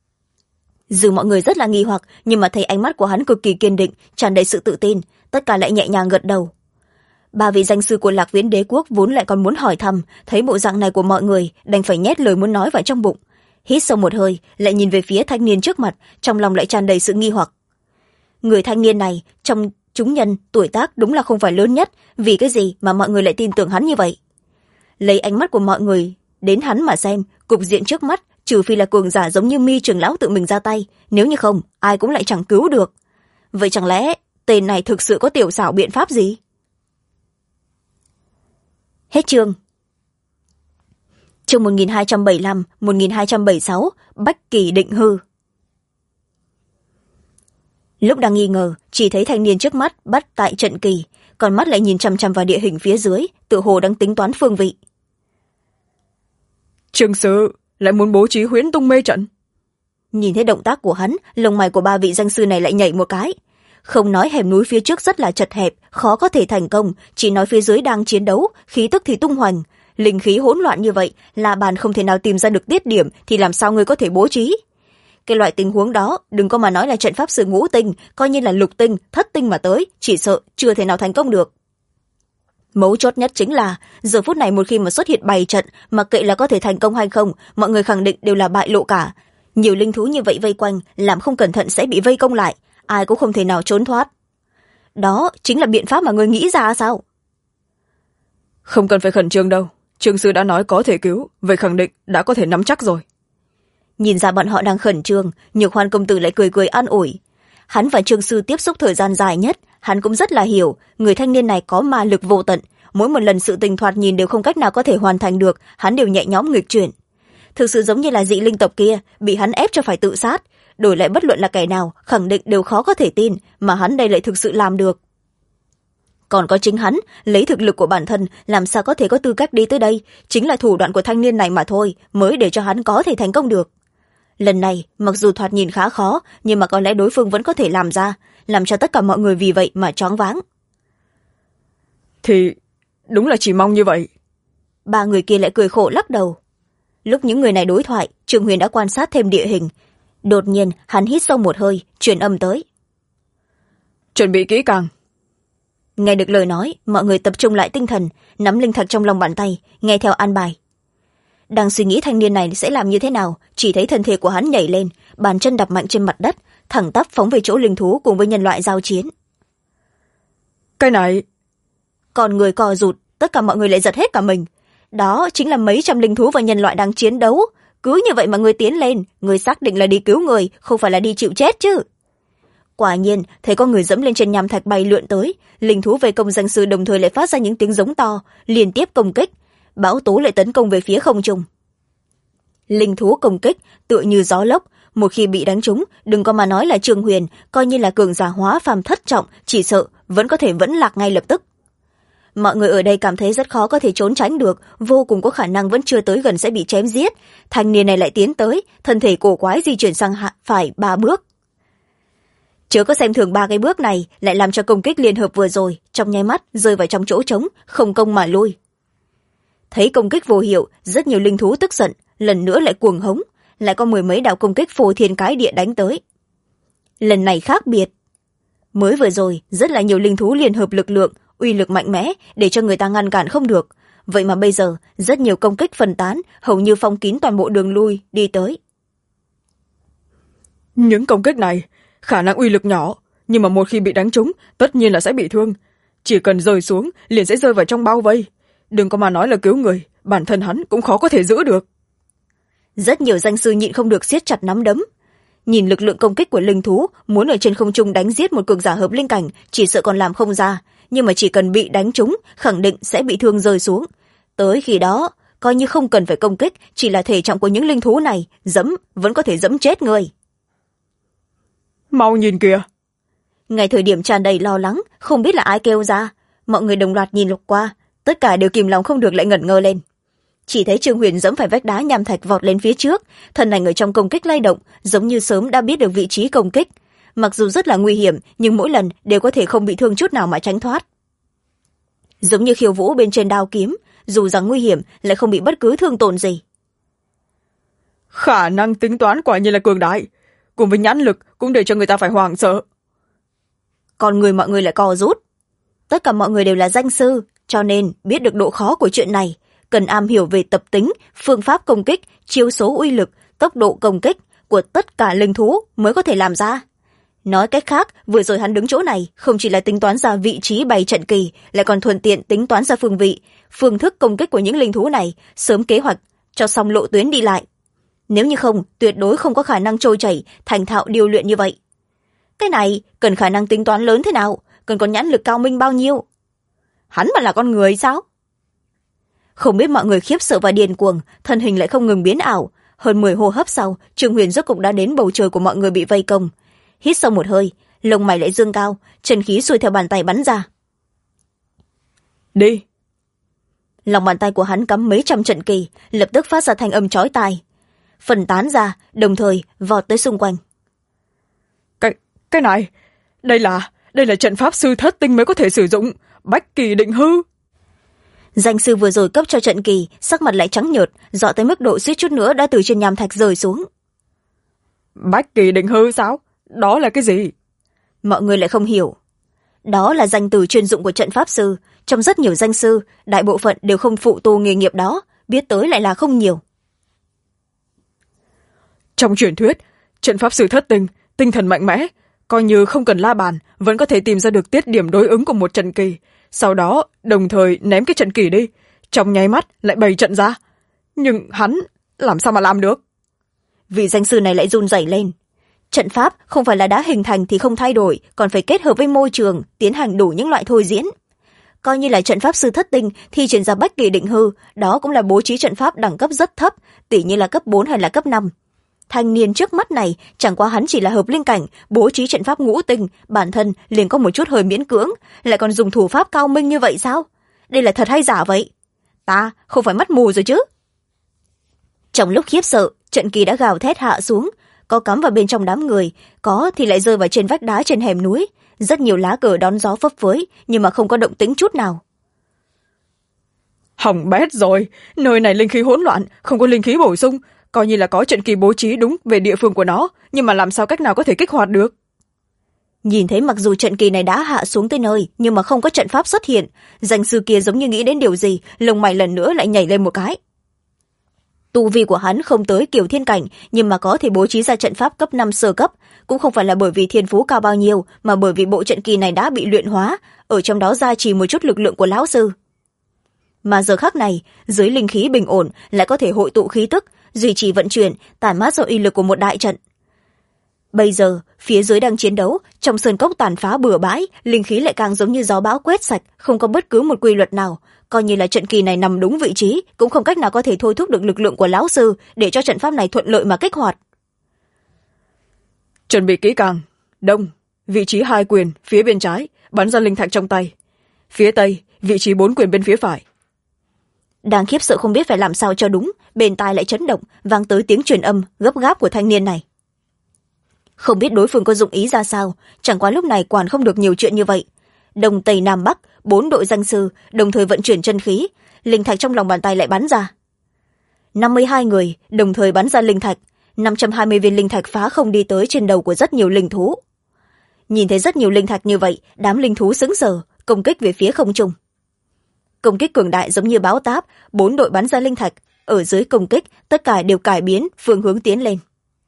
Dù mọi người rất là nghi hoặc, nhưng mà thấy ánh mắt của hắn cực kỳ kiên định, tràn đầy sự tự tin, tất cả lại nhẹ nhàng gật đầu. 3 vị danh sư của Lạc Viễn đế quốc vốn lại còn muốn hỏi thăm, thấy bộ dạng này của mọi người, đành phải nhét lời muốn nói vào trong bụng. Hít sâu một hơi, lại nhìn về phía thanh niên trước mặt, trong lòng lại tràn đầy sự nghi hoặc. Người thanh niên này, trong chúng nhân, tuổi tác đúng là không phải lớn nhất, vì cái gì mà mọi người lại tin tưởng hắn như vậy? Lấy ánh mắt của mọi người đến hắn mà xem, cục diện trước mắt, trừ phi là cường giả giống như Mi trưởng lão tự mình ra tay, nếu như không, ai cũng lại chẳng cứu được. Vậy chẳng lẽ tên này thực sự có tiểu xảo biện pháp gì? Hết chương. Chương 1275, 1276, Bách Kỳ định hư. Lúc đang nghi ngờ, chỉ thấy thanh niên trước mắt bắt tại trận kỳ, còn mắt lại nhìn chằm chằm vào địa hình phía dưới, tự hồ đang tính toán phương vị. Trương sư lại muốn bố trí Huyễn Tung Mê trận. Nhìn thấy động tác của hắn, lông mày của 3 vị danh sư này lại nhảy một cái. Không nói hẻm núi phía trước rất là chật hẹp, khó có thể thành công, chỉ nói phía dưới đang chiến đấu, khí tức thì tung hoành, linh khí hỗn loạn như vậy, la bàn không thể nào tìm ra được tiết điểm, thì làm sao ngươi có thể bố trí? Cái loại tình huống đó, đừng có mà nói là trận pháp sư ngũ tinh, coi như là lục tinh, thất tinh mà tới, chỉ sợ chưa thể nào thành công được. Mấu chốt nhất chính là, giờ phút này một khi mà xuất hiện bày trận, mặc kệ là có thể thành công hay không, mọi người khẳng định đều là bại lộ cả. Nhiều linh thú như vậy vây quanh, làm không cẩn thận sẽ bị vây công lại, ai cũng không thể nào trốn thoát. Đó chính là biện pháp mà người nghĩ ra sao? Không cần phải khẩn trương đâu, Trương sư đã nói có thể cứu, vậy khẳng định đã có thể nắm chắc rồi. Nhìn ra bọn họ đang khẩn trương, Nhược Hoan công tử lại cười cười an ủi. Hắn và Trương sư tiếp xúc thời gian dài nhất, hắn cũng rất là hiểu người thanh niên này có ma lực vô tận, mỗi một lần sự tình thoạt nhìn đều không cách nào có thể hoàn thành được, hắn đều nhẹ nhõm nghịch chuyển. Thực sự giống như là dị linh tộc kia bị hắn ép cho phải tự sát, đổi lại bất luận là kẻ nào khẳng định đều khó có thể tin, mà hắn đây lại thực sự làm được. Còn có chính hắn, lấy thực lực của bản thân làm sao có thể có tư cách đi tới đây, chính là thủ đoạn của thanh niên này mà thôi mới để cho hắn có thể thành công được. Lần này mặc dù thoạt nhìn khá khó, nhưng mà có lẽ đối phương vẫn có thể làm ra, làm cho tất cả mọi người vì vậy mà choáng váng. Thì đúng là chỉ mong như vậy. Ba người kia lại cười khổ lắc đầu. Lúc những người này đối thoại, Trương Huyền đã quan sát thêm địa hình. Đột nhiên hắn hít sâu một hơi, truyền âm tới. Chuẩn bị kỹ càng. Nghe được lời nói, mọi người tập trung lại tinh thần, nắm linh thạch trong lòng bàn tay, nghe theo an bài. Đang suy nghĩ thanh niên này sẽ làm như thế nào, chỉ thấy thân thể của hắn nhảy lên, bàn chân đạp mạnh trên mặt đất, thẳng tắp phóng về chỗ linh thú cùng với nhân loại giao chiến. Cái này... Còn người co rụt, tất cả mọi người lại giật hết cả mình. Đó chính là mấy trăm linh thú và nhân loại đang chiến đấu. Cứ như vậy mà người tiến lên, người xác định là đi cứu người, không phải là đi chịu chết chứ. Quả nhiên, thấy có người dẫm lên trên nham thạch bay lượn tới, linh thú vây công danh sư đồng thời lại phát ra những tiếng giống to, liên tiếp công kích. Bão tố lại tấn công về phía không trung. Linh thú công kích tựa như gió lốc, một khi bị đánh trúng, đừng có mà nói là Trương Huyền, coi như là cường giả hóa phàm thất trọng, chỉ sợ vẫn có thể vẫn lạc ngay lập tức. Mọi người ở đây cảm thấy rất khó có thể trốn tránh được, vô cùng có khả năng vẫn chưa tới gần sẽ bị chém giết. Thanh niên này lại tiến tới, thân thể cổ quái di chuyển sang phải 3 bước. Chớ có xem thường 3 cái bước này, lại làm cho công kích liên hợp vừa rồi trong nháy mắt rơi vào trong chỗ trống, không công mà lui. Thấy công kích vô hiệu, rất nhiều linh thú tức giận, lần nữa lại cuồng hống, lại có 10 mấy đạo công kích phô thiên cái địa đánh tới. Lần này khác biệt. Mới vừa rồi, rất là nhiều linh thú liên hợp lực lượng, uy lực mạnh mẽ để cho người ta ngăn cản không được. Vậy mà bây giờ, rất nhiều công kích phân tán, hầu như phong kín toàn bộ đường lui, đi tới. Những công kích này, khả năng uy lực nhỏ, nhưng mà một khi bị đánh trúng, tất nhiên là sẽ bị thương. Chỉ cần rơi xuống, liền sẽ rơi vào trong bao vây. Đừng có mà nói là cứu người, bản thân hắn cũng khó có thể giữ được. Rất nhiều danh sư nhịn không được siết chặt nắm đấm. Nhìn lực lượng công kích của linh thú, muốn ở trên không trung đánh giết một cường giả hợp linh cảnh, chỉ sợ còn làm không ra, nhưng mà chỉ cần bị đánh trúng, khẳng định sẽ bị thương rơi xuống. Tới khi đó, coi như không cần phải công kích, chỉ là thể trọng của những linh thú này, dẫm vẫn có thể dẫm chết người. Mau nhìn kìa. Ngay thời điểm tràn đầy lo lắng, không biết là ai kêu ra, mọi người đồng loạt nhìn lục qua, tất cả đều kìm lòng không được lại ngẩn ngơ lên. Chỉ thấy Trương Huyền dẫm phải vách đá nham thạch vọt lên phía trước, thân ảnh ở trong công kích lay động, giống như sớm đã biết được vị trí công kích. Mặc dù rất là nguy hiểm, nhưng mỗi lần đều có thể không bị thương chút nào mà tránh thoát. Giống như khiêu vũ bên trên đao kiếm, dù rằng nguy hiểm lại không bị bất cứ thương tổn gì. Khả năng tính toán quả nhiên là cường đại, cùng với nhãn lực cũng để cho người ta phải hoảng sợ. Còn người mọi người lại co rút. Tất cả mọi người đều là danh sư, cho nên biết được độ khó của chuyện này, cần am hiểu về tập tính, phương pháp công kích, chiêu số uy lực, tốc độ công kích của tất cả linh thú mới có thể làm ra. Nói cách khác, vừa rồi hắn đứng chỗ này không chỉ là tính toán ra vị trí bày trận kỳ, lại còn thuận tiện tính toán ra phương vị, phương thức công kích của những linh thú này, sớm kế hoạch cho xong lộ tuyến đi lại. Nếu như không, tuyệt đối không có khả năng trôi chảy, thành thạo điều luyện như vậy. Cái này cần khả năng tính toán lớn thế nào, cần có nhãn lực cao minh bao nhiêu. Hắn mà là con người sao? Không biết mọi người khiếp sợ và điên cuồng, thân hình lại không ngừng biến ảo. Hơn 10 hô hấp sau, Trương Huyền rốt cục đã đến bầu trời của mọi người bị vây công. Hít sâu một hơi, lông mày lại dương cao, chân khí xuôi theo bàn tay bắn ra. Đi. Lòng bàn tay của hắn cắm mấy trăm trận kỳ, lập tức phát ra thanh âm chói tai, phân tán ra, đồng thời vọt tới xung quanh. Cái này, đây là trận pháp sư thất tinh mới có thể sử dụng, bách kỳ định hư. Danh sư vừa rồi cấp cho trận kỳ, sắc mặt lại trắng nhợt, dọa tới mức độ suýt chút nữa đã từ trên nham thạch rơi xuống. Bách kỳ định hư sao? Đó là cái gì? Mọi người lại không hiểu. Đó là danh từ chuyên dụng của trận pháp sư. Trong rất nhiều danh sư, đại bộ phận đều không phụ tu nghề nghiệp đó, biết tới lại là không nhiều. Trong truyền thuyết, trận pháp sư thất tinh, tinh thần mạnh mẽ, coi như không cần la bàn, vẫn có thể tìm ra được tiết điểm đối ứng của một trận kỳ. Sau đó, đồng thời ném cái trận kỳ đi, trong nháy mắt lại bày trận ra. Nhưng hắn làm sao mà làm được? vị danh sư này lại run rẩy lên. Trận pháp không phải là đã hình thành thì không thay đổi, còn phải kết hợp với môi trường, tiến hành đủ những loại thôi diễn. Coi như là trận pháp sư thất tinh thi triển ra bách kỳ định hư, đó cũng là bố trí trận pháp đẳng cấp rất thấp, tỉ như là cấp 4 hay là cấp 5. Thanh niên trước mắt này chẳng qua hắn chỉ là hợp linh cảnh, bố trí trận pháp ngũ tinh, bản thân liền có một chút hơi miễn cưỡng, lại còn dùng thủ pháp cao minh như vậy sao? Đây là thật hay giả vậy? Ta không phải mắt mù rồi chứ? Trong lúc khiếp sợ, trận kỳ đã gào thét hạ xuống, có cắm vào bên trong đám người, có thì lại rơi vào trên vách đá trên hẻm núi. Rất nhiều lá cờ đón gió phấp phới, nhưng mà không có động tĩnh chút nào. Hỏng bét rồi, nơi này linh khí hỗn loạn, không có linh khí bổ sung, coi như là có trận kỳ bố trí đúng về địa phương của nó, nhưng mà làm sao cách nào có thể kích hoạt được? Nhìn thấy mặc dù trận kỳ này đã hạ xuống tới nơi, nhưng mà không có trận pháp xuất hiện, danh sư kia giống như nghĩ đến điều gì, lông mày lần nữa lại nhảy lên một cái. Tu vi của hắn không tới Kiều Thiên cảnh, nhưng mà có thể bố trí ra trận pháp cấp 5 sơ cấp, cũng không phải là bởi vì thiên phú cao bao nhiêu, mà bởi vì bộ trận kỳ này đã bị luyện hóa, ở trong đó gia trì một chút lực lượng của lão sư. Mà giờ khắc này, dưới linh khí bình ổn lại có thể hội tụ khí tức, duy trì vận chuyển, tản mát ra uy lực của một đại trận. Bây giờ, phía dưới đang chiến đấu, trong sơn cốc tàn phá bừa bãi, linh khí lại càng giống như gió bão quét sạch, không có bất cứ một quy luật nào. Coi như là trận kỳ này nằm đúng vị trí, cũng không cách nào có thể thôi thúc được lực lượng của lão sư để cho trận pháp này thuận lợi mà kích hoạt. Chuẩn bị kỹ càng. Đông, vị trí 2 quyền, phía bên trái, bắn ra linh thạch trong tay. Phía tây, vị trí 4 quyền bên phía phải. Đang khiếp sợ không biết phải làm sao cho đúng, bên tai lại chấn động, vang tới tiếng truyền âm gấp gáp của thanh niên này. Không biết đối phương có dụng ý ra sao, chẳng qua lúc này quản không được nhiều chuyện như vậy. Đông tây nam bắc, 4 đội danh sư đồng thời vận chuyển chân khí, linh thạch trong lòng bàn tay lại bắn ra. 52 người đồng thời bắn ra linh thạch, 520 viên linh thạch phá không đi tới trên đầu của rất nhiều linh thú. Nhìn thấy rất nhiều linh thạch như vậy, đám linh thú sững sờ, công kích về phía không trung. Công kích cường đại giống như bão táp, 4 đội bắn ra linh thạch, ở dưới công kích tất cả đều cải biến phương hướng tiến lên.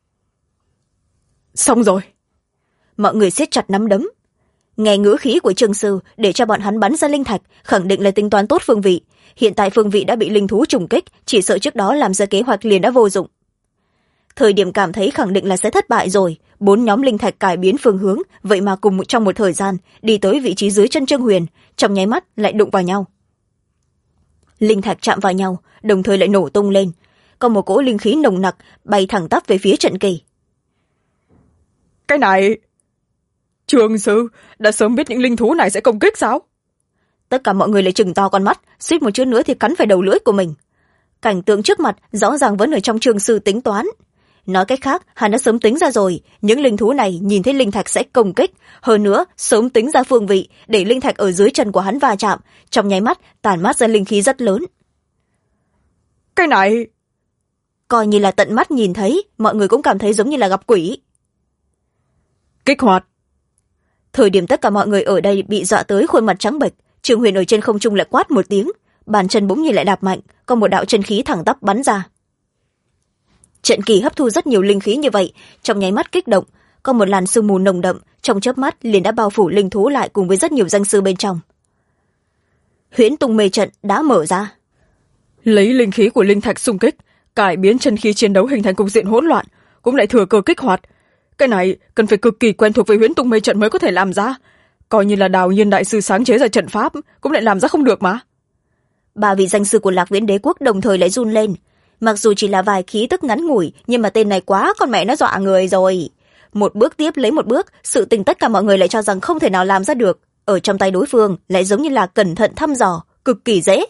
Xong rồi. Mọi người siết chặt nắm đấm. Nghe ngữ khí của Trương sư để cho bọn hắn bắn ra linh thạch, khẳng định là tính toán tốt phương vị. Hiện tại phương vị đã bị linh thú trùng kích, chỉ sợ trước đó làm ra kế hoạch liền đã vô dụng. Thời điểm cảm thấy khẳng định là sẽ thất bại rồi, 4 nhóm linh thạch cải biến phương hướng, vậy mà cùng trong một thời gian đi tới vị trí dưới chân Trương Huyền, trong nháy mắt lại đụng vào nhau. Linh thạch chạm vào nhau, đồng thời lại nổ tung lên, có một cỗ linh khí nồng nặc bay thẳng tắp về phía trận kỳ. Cái này, Trương sư đã sớm biết những linh thú này sẽ công kích sao? Tất cả mọi người lại trừng to con mắt, suýt một chút nữa thì cắn phải đầu lưỡi của mình. Cảnh tượng trước mặt rõ ràng vẫn ở trong Trương sư tính toán. Nói cách khác, hắn đã sớm tính ra rồi, những linh thú này nhìn thấy linh thạch sẽ công kích, hơn nữa sớm tính ra phương vị để linh thạch ở dưới chân của hắn va chạm, trong nháy mắt tản mát ra linh khí rất lớn. Cái này, coi như là tận mắt nhìn thấy, mọi người cũng cảm thấy giống như là gặp quỷ. Kích hoạt. Thời điểm tất cả mọi người ở đây bị dọa tới khuôn mặt trắng bệch, Trương Huyền ở trên không trung lại quát một tiếng, bàn chân bỗng nhiên lại đạp mạnh, có một đạo chân khí thẳng tắp bắn ra. Trận kỳ hấp thu rất nhiều linh khí như vậy, trong nháy mắt kích động, có một làn sương mù nồng đậm trong chớp mắt liền đã bao phủ linh thú lại cùng với rất nhiều danh sư bên trong. Huyễn Tung mê trận đã mở ra. Lấy linh khí của linh thạch xung kích, cải biến chân khí chiến đấu hình thành cục diện hỗn loạn, cũng lại thừa cơ kích hoạt. Cái này cần phải cực kỳ quen thuộc với Huyễn Tung mê trận mới có thể làm ra. Coi như là Đào Nhiên đại sư sáng chế ra trận pháp cũng lại làm ra không được mà. 3 vị danh sư của Lạc Viễn Đế quốc đồng thời lại run lên. Mặc dù chỉ là vài khí tức ngắn ngủi, nhưng mà tên này quá con mẹ nó dọa người rồi. Một bước tiếp lấy một bước, sự tình tất cả mọi người lại cho rằng không thể nào làm ra được. Ở trong tay đối phương lại giống như là cẩn thận thăm dò, cực kỳ dễ.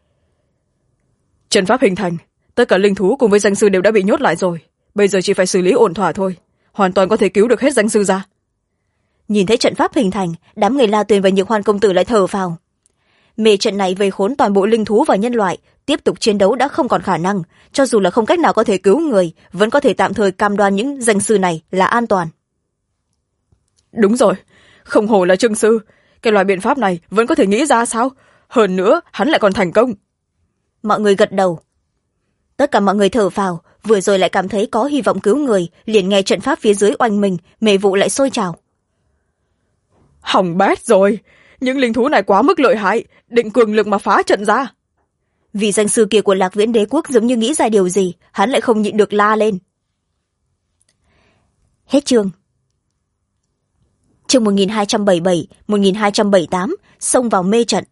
Trận pháp hình thành, tất cả linh thú cùng với danh sư đều đã bị nhốt lại rồi. Bây giờ chỉ phải xử lý ổn thỏa thôi, hoàn toàn có thể cứu được hết danh sư ra. Nhìn thấy trận pháp hình thành, đám người La Tuyền và Nhược Hoan công tử lại thở phào. Mê trận này vây khốn toàn bộ linh thú và nhân loại, tiếp tục chiến đấu đã không còn khả năng, cho dù là không cách nào có thể cứu người, vẫn có thể tạm thời cam đoan những danh sư này là an toàn. Đúng rồi, không hổ là Trương sư, cái loại biện pháp này vẫn có thể nghĩ ra sao? Hơn nữa, hắn lại còn thành công. Mọi người gật đầu. Tất cả mọi người thở phào, vừa rồi lại cảm thấy có hy vọng cứu người, liền nghe trận pháp phía dưới oanh mình, mê vụ lại sôi trào. Hỏng bét rồi, những linh thú này quá mức lợi hại, định cường lực mà phá trận ra. Vì danh sư kia của Lạc Viễn Đế quốc giống như nghĩ ra điều gì, hắn lại không nhịn được la lên. Hết chương. Chương 1277, 1278, xông vào mê trận.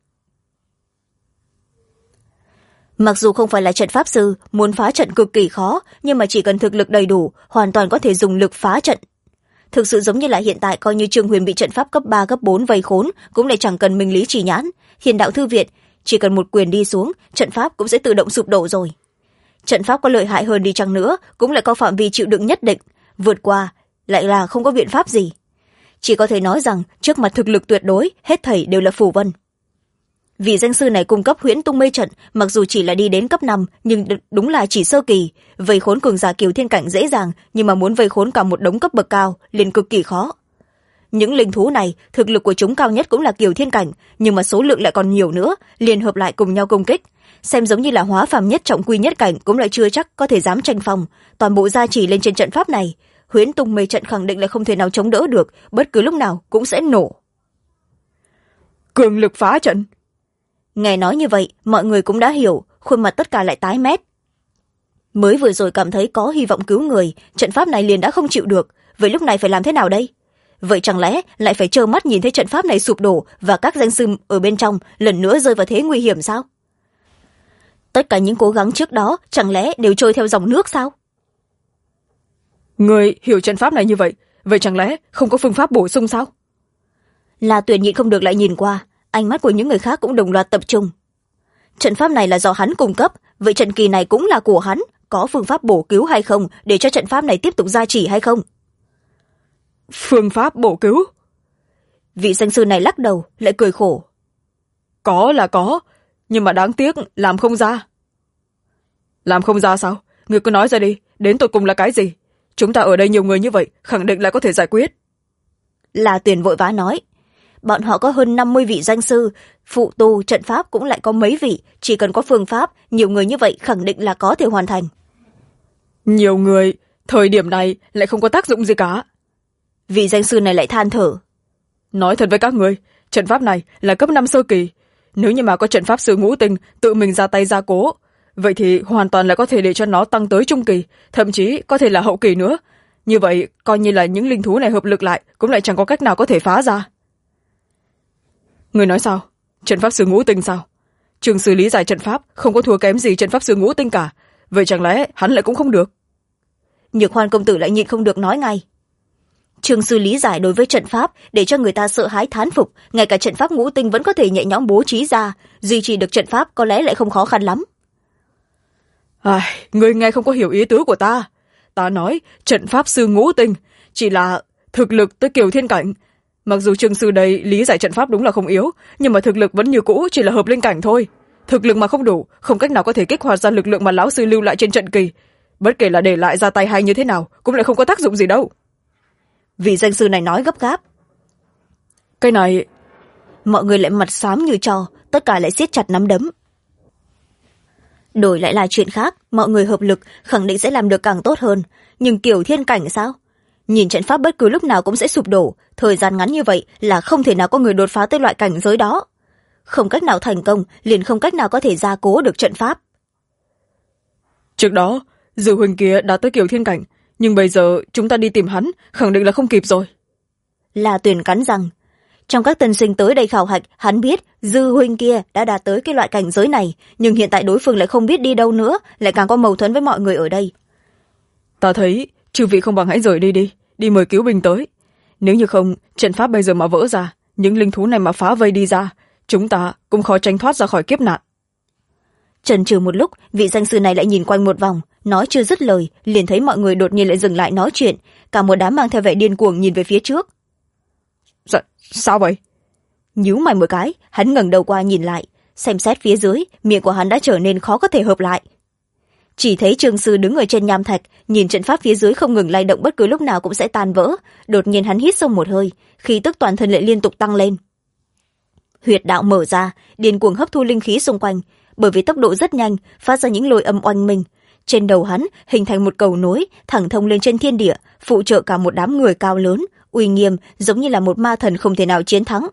Mặc dù không phải là trận pháp sư, muốn phá trận cực kỳ khó, nhưng mà chỉ cần thực lực đầy đủ, hoàn toàn có thể dùng lực phá trận. Thực sự giống như là hiện tại, coi như Trương Huyền bị trận pháp cấp 3, cấp 4 vây khốn, cũng lại chẳng cần minh lý chỉ nhãn. Hiền đạo thư viện, chỉ cần một quyền đi xuống, trận pháp cũng sẽ tự động sụp đổ rồi. Trận pháp có lợi hại hơn đi chăng nữa, cũng lại có phạm vi chịu đựng nhất định, vượt qua lại là không có biện pháp gì. Chỉ có thể nói rằng trước mặt thực lực tuyệt đối, hết thảy đều là phù vân. Vị danh sư này cung cấp huyễn tung mê trận, mặc dù chỉ là đi đến cấp 5, nhưng đúng là chỉ sơ kỳ. Vây khốn cường giả Kiều Thiên cảnh dễ dàng, nhưng mà muốn vây khốn cả một đống cấp bậc cao liền cực kỳ khó. Những linh thú này, thực lực của chúng cao nhất cũng là Kiều Thiên cảnh, nhưng mà số lượng lại còn nhiều nữa, liền hợp lại cùng nhau công kích. Xem giống như là hóa phàm nhất trọng quy nhất cảnh cũng lại chưa chắc có thể dám tranh phòng, toàn bộ gia trì lên trên trận pháp này. Huyễn tung mê trận khẳng định là không thể nào chống đỡ được, bất cứ lúc nào cũng sẽ nổ. Cường lực phá trận. Nghe nói như vậy, mọi người cũng đã hiểu, khuôn mặt tất cả lại tái mét. Mới vừa rồi cảm thấy có hy vọng cứu người, trận pháp này liền đã không chịu được, vậy lúc này phải làm thế nào đây? Vậy chẳng lẽ lại phải trơ mắt nhìn thấy trận pháp này sụp đổ và các danh sư ở bên trong lần nữa rơi vào thế nguy hiểm sao? Tất cả những cố gắng trước đó chẳng lẽ đều trôi theo dòng nước sao? Người hiểu trận pháp này như vậy, vậy chẳng lẽ không có phương pháp bổ sung sao? La Tuyền nhịn không được lại nhìn qua, ánh mắt của những người khác cũng đồng loạt tập trung. Trận pháp này là do hắn cung cấp, vậy trận kỳ này cũng là của hắn, có phương pháp bổ cứu hay không để cho trận pháp này tiếp tục gia trì hay không? Phương pháp bổ cứu? Vị danh sư này lắc đầu, lại cười khổ. Có là có, nhưng mà đáng tiếc làm không ra. Làm không ra sao? Người cứ nói ra đi, đến tột cùng là cái gì? Chúng ta ở đây nhiều người như vậy, khẳng định là có thể giải quyết. La Tuyền vội vã nói. Bọn họ có hơn 50 vị danh sư, phụ tu trận pháp cũng lại có mấy vị, chỉ cần có phương pháp, nhiều người như vậy khẳng định là có thể hoàn thành. Nhiều người, thời điểm này lại không có tác dụng gì cả. Vị danh sư này lại than thở. Nói thật với các người, trận pháp này là cấp 5 sơ kỳ. Nếu như mà có trận pháp sư ngũ tinh tự mình ra tay gia cố, vậy thì hoàn toàn là có thể để cho nó tăng tới trung kỳ, thậm chí có thể là hậu kỳ nữa. Như vậy, coi như là những linh thú này hợp lực lại, cũng lại chẳng có cách nào có thể phá ra. Người nói sao? Trận pháp sư ngũ tinh sao? Trường sư lý giải trận pháp không có thua kém gì trận pháp sư ngũ tinh cả. Vậy chẳng lẽ hắn lại cũng không được? Nhược Hoan công tử lại nhịn không được nói ngay. Trường sư lý giải đối với trận pháp để cho người ta sợ hãi thán phục, ngay cả trận pháp ngũ tinh vẫn có thể nhẹ nhõm bố trí ra, duy trì được trận pháp có lẽ lại không khó khăn lắm. Người nghe không có hiểu ý tứ của ta. Ta nói trận pháp sư ngũ tinh chỉ là thực lực tới Kiều Thiên cảnh. Mặc dù trường sư đây lý giải trận pháp đúng là không yếu, nhưng mà thực lực vẫn như cũ, chỉ là hợp linh cảnh thôi. Thực lực mà không đủ, không cách nào có thể kích hoạt ra lực lượng mà lão sư lưu lại trên trận kỳ. Bất kể là để lại ra tay hay như thế nào, cũng lại không có tác dụng gì đâu. Vị danh sư này nói gấp gáp. Cái này... Mọi người lại mặt xám như trò, tất cả lại siết chặt nắm đấm. Đổi lại là chuyện khác, mọi người hợp lực khẳng định sẽ làm được càng tốt hơn. Nhưng Kiều Thiên cảnh sao? Nhìn trận pháp bất cứ lúc nào cũng sẽ sụp đổ, thời gian ngắn như vậy là không thể nào có người đột phá tới loại cảnh giới đó. Không cách nào thành công, liền không cách nào có thể gia cố được trận pháp. Trước đó, Dư huynh kia đã tới Kiều Thiên cảnh, nhưng bây giờ chúng ta đi tìm hắn, khẳng định là không kịp rồi. La Tuyền cắn răng. Trong các tân sinh tới đây khảo hạch, hắn biết Dư huynh kia đã đạt tới cái loại cảnh giới này, nhưng hiện tại đối phương lại không biết đi đâu nữa, lại càng có mâu thuẫn với mọi người ở đây. Ta thấy chư vị không bằng hãy rời đi, đi mời cứu binh tới. Nếu như không, trận pháp bây giờ mà vỡ ra, những linh thú này mà phá vây đi ra, chúng ta cũng khó tránh thoát ra khỏi kiếp nạn. Chần chừ một lúc, vị danh sư này lại nhìn quanh một vòng, nói chưa dứt lời, liền thấy mọi người đột nhiên lại dừng lại nói chuyện, cả một đám mang theo vẻ điên cuồng nhìn về phía trước. Sao vậy? Nhíu mày một cái, hắn ngẩng đầu qua nhìn lại, xem xét phía dưới, miệng của hắn đã trở nên khó có thể hợp lại. Chỉ thấy Trương sư đứng ở trên nham thạch, nhìn trận pháp phía dưới không ngừng lay động, bất cứ lúc nào cũng sẽ tan vỡ. Đột nhiên hắn hít sâu một hơi, khí tức toàn thân lại liên tục tăng lên. Huyệt đạo mở ra, điên cuồng hấp thu linh khí xung quanh, bởi vì tốc độ rất nhanh, phát ra những lôi âm oanh minh. Trên đầu hắn hình thành một cầu nối thẳng thông lên trên thiên địa, phụ trợ cả một đám người cao lớn, uy nghiêm, giống như là một ma thần không thể nào chiến thắng.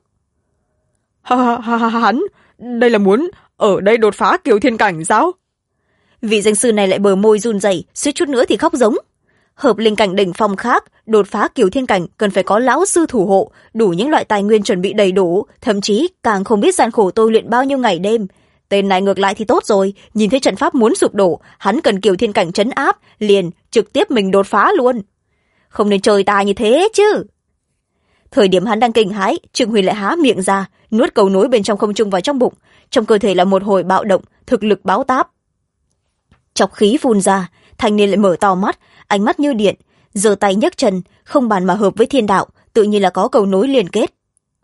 Hắn đây là muốn ở đây đột phá Kiều Thiên cảnh sao? Vị danh sư này lại bờ môi run rẩy, suýt chút nữa thì khóc giống. hợp linh cảnh đỉnh phong khác đột phá Kiều Thiên cảnh cần phải có lão sư thủ hộ, đủ những loại tài nguyên chuẩn bị đầy đủ, thậm chí càng không biết gian khổ tôi luyện bao nhiêu ngày đêm. Tên này ngược lại thì tốt rồi, nhìn thấy trận pháp muốn sụp đổ, hắn cần Kiều Thiên cảnh trấn áp, liền trực tiếp mình đột phá luôn. Không nên chơi ta như thế chứ. Thời điểm hắn đang kinh hãi, Trương Huyền lại há miệng ra, nuốt cầu nối bên trong không trung vào trong bụng, trong cơ thể là một hồi bạo động, thực lực báo táp. Chọc khí phun ra, thanh niên lại mở to mắt, ánh mắt như điện, giơ tay nhấc chân, không bàn mà hợp với thiên đạo, tự nhiên là có cầu nối liên kết.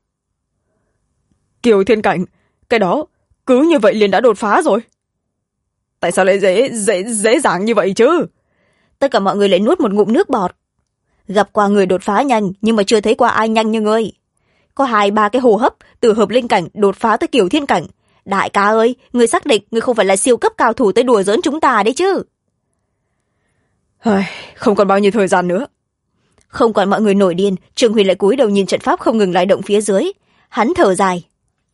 Kiều Thiên cảnh, cái đó cứ như vậy liền đã đột phá rồi. Tại sao lại dễ dàng như vậy chứ? Tất cả mọi người lại nuốt một ngụm nước bọt. Gặp qua người đột phá nhanh, nhưng mà chưa thấy qua ai nhanh như ngươi. Có 2-3 cái hô hấp từ hợp linh cảnh đột phá tới Kiều Thiên cảnh. Đại ca ơi, ngươi xác định ngươi không phải là siêu cấp cao thủ tới đùa giỡn chúng ta đấy chứ? Không còn bao nhiêu thời gian nữa. Không còn mọi người nổi điên, Trương Huyền lại cúi đầu nhìn trận pháp không ngừng lay động phía dưới. Hắn thở dài.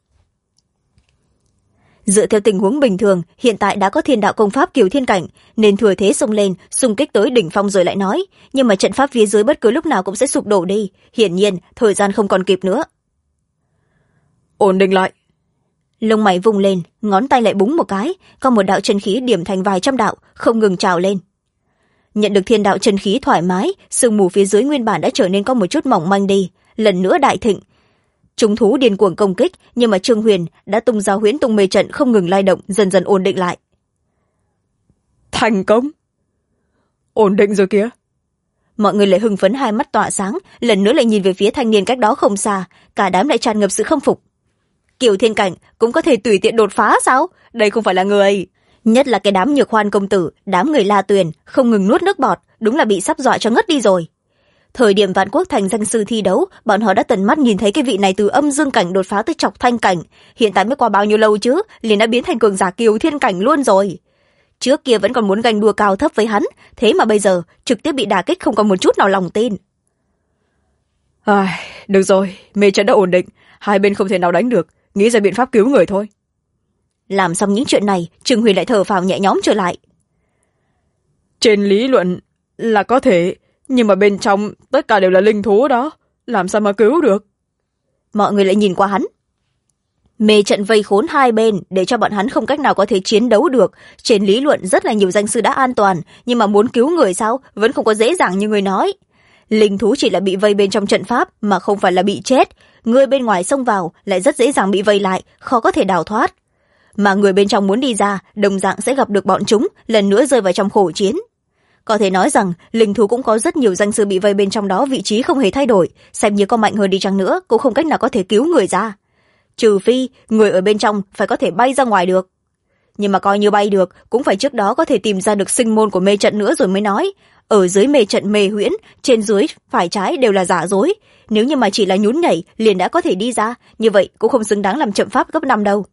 Dựa theo tình huống bình thường, hiện tại đã có thiên đạo công pháp Kiều Thiên cảnh, nên thừa thế xông lên, xung kích tới đỉnh phong rồi lại nói. Nhưng mà trận pháp phía dưới bất cứ lúc nào cũng sẽ sụp đổ đi. Hiển nhiên, thời gian không còn kịp nữa. Ổn định lại. Lông mày vung lên, ngón tay lại búng một cái, có một đạo chân khí điểm thành vài trăm đạo, không ngừng trào lên. Nhận được thiên đạo chân khí thoải mái, sương mù phía dưới nguyên bản đã trở nên có một chút mỏng manh đi, lần nữa đại thịnh. Chúng thú điên cuồng công kích, nhưng mà Trương Huyền đã tung ra huyễn tung mê trận không ngừng lay động, dần dần ổn định lại. Thành công. Ổn định rồi kìa. Mọi người lại hưng phấn, hai mắt tỏa sáng, lần nữa lại nhìn về phía thanh niên cách đó không xa, cả đám lại tràn ngập sự khâm phục. Kiều Thiên cảnh cũng có thể tùy tiện đột phá sao? Đây không phải là người. Nhất là cái đám Nhược Hoan công tử, đám người La Tuyền không ngừng nuốt nước bọt, đúng là bị sắp dọa cho ngất đi rồi. Thời điểm Vạn Quốc Thành danh sư thi đấu, bọn họ đã tận mắt nhìn thấy cái vị này từ âm dương cảnh đột phá tới Trọc Thanh cảnh, hiện tại mới qua bao nhiêu lâu chứ, liền đã biến thành cường giả Kiều Thiên cảnh luôn rồi. Trước kia vẫn còn muốn ganh đua cao thấp với hắn, thế mà bây giờ trực tiếp bị đả kích, không còn một chút nào lòng tin. Được rồi, mê trận đã ổn định, hai bên không thể nào đánh được, nghĩ ra biện pháp cứu người thôi. Làm xong những chuyện này, Trương Huyền lại thở phào nhẹ nhõm trở lại. Trên lý luận là có thể, nhưng mà bên trong tất cả đều là linh thú đó, làm sao mà cứu được? Mọi người lại nhìn qua hắn. Mê trận vây khốn hai bên để cho bọn hắn không cách nào có thể chiến đấu được. Trên lý luận rất là nhiều danh sư đã an toàn, nhưng mà muốn cứu người sao vẫn không có dễ dàng như người nói. Linh thú chỉ là bị vây bên trong trận pháp mà không phải là bị chết. Người bên ngoài xông vào lại rất dễ dàng bị vây lại, khó có thể đào thoát. Mà người bên trong muốn đi ra, đồng dạng sẽ gặp được bọn chúng, lần nữa rơi vào trong khổ chiến. Có thể nói rằng, linh thú cũng có rất nhiều danh sư bị vây bên trong đó, vị trí không hề thay đổi, xem như có mạnh hơn đi chăng nữa, cũng không cách nào có thể cứu người ra. Trừ phi, người ở bên trong phải có thể bay ra ngoài được. Nhưng mà coi như bay được, cũng phải trước đó có thể tìm ra được sinh môn của mê trận nữa rồi mới nói. Ở dưới mê trận mê huyễn, trên dưới, phải trái đều là giả dối. Nếu như mà chỉ là nhún nhảy, liền đã có thể đi ra, như vậy cũng không xứng đáng làm trận pháp cấp 5 đâu.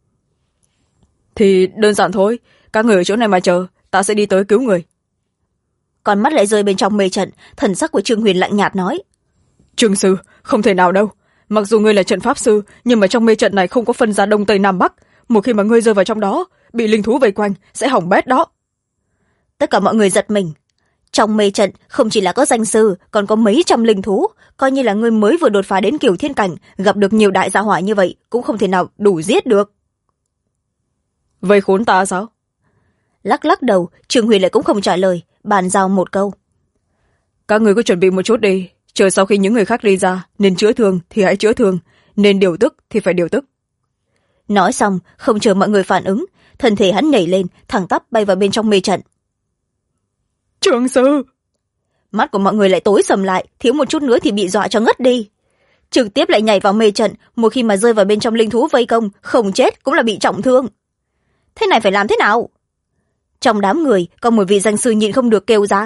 Thì đơn giản thôi, các người ở chỗ này mà chờ, ta sẽ đi tới cứu người. Con mắt lại rơi bên trong mê trận, thần sắc của Trương Huyền lạnh nhạt nói. Trương sư, không thể nào đâu. Mặc dù ngươi là trận pháp sư, nhưng mà trong mê trận này không có phân ra đông tây nam bắc. Một khi mà ngươi rơi vào trong đó, bị linh thú vây quanh, sẽ hỏng bét đó. Tất cả mọi người giật mình. Trong mê trận không chỉ là có danh sư, còn có mấy trăm linh thú. Coi như là ngươi mới vừa đột phá đến Kiều Thiên cảnh, gặp được nhiều đại gia hỏa như vậy, cũng không thể nào đủ giết được. Vây khốn ta sao? Lắc lắc đầu, Trương Huyền lại cũng không trả lời, bàn giao một câu. Các người cứ chuẩn bị một chút đi, chờ sau khi những người khác đi ra, nên chữa thương thì hãy chữa thương, nên điều tức thì phải điều tức. Nói xong, không chờ mọi người phản ứng, thân thể hắn nhảy lên, thẳng tắp bay vào bên trong mê trận. Trương sư! Mắt của mọi người lại tối sầm lại, thiếu một chút nữa thì bị dọa cho ngất đi. Trực tiếp lại nhảy vào mê trận, một khi mà rơi vào bên trong linh thú vây công, không chết cũng là bị trọng thương. Thế này phải làm thế nào? Trong đám người, có một vị danh sư nhịn không được kêu ra.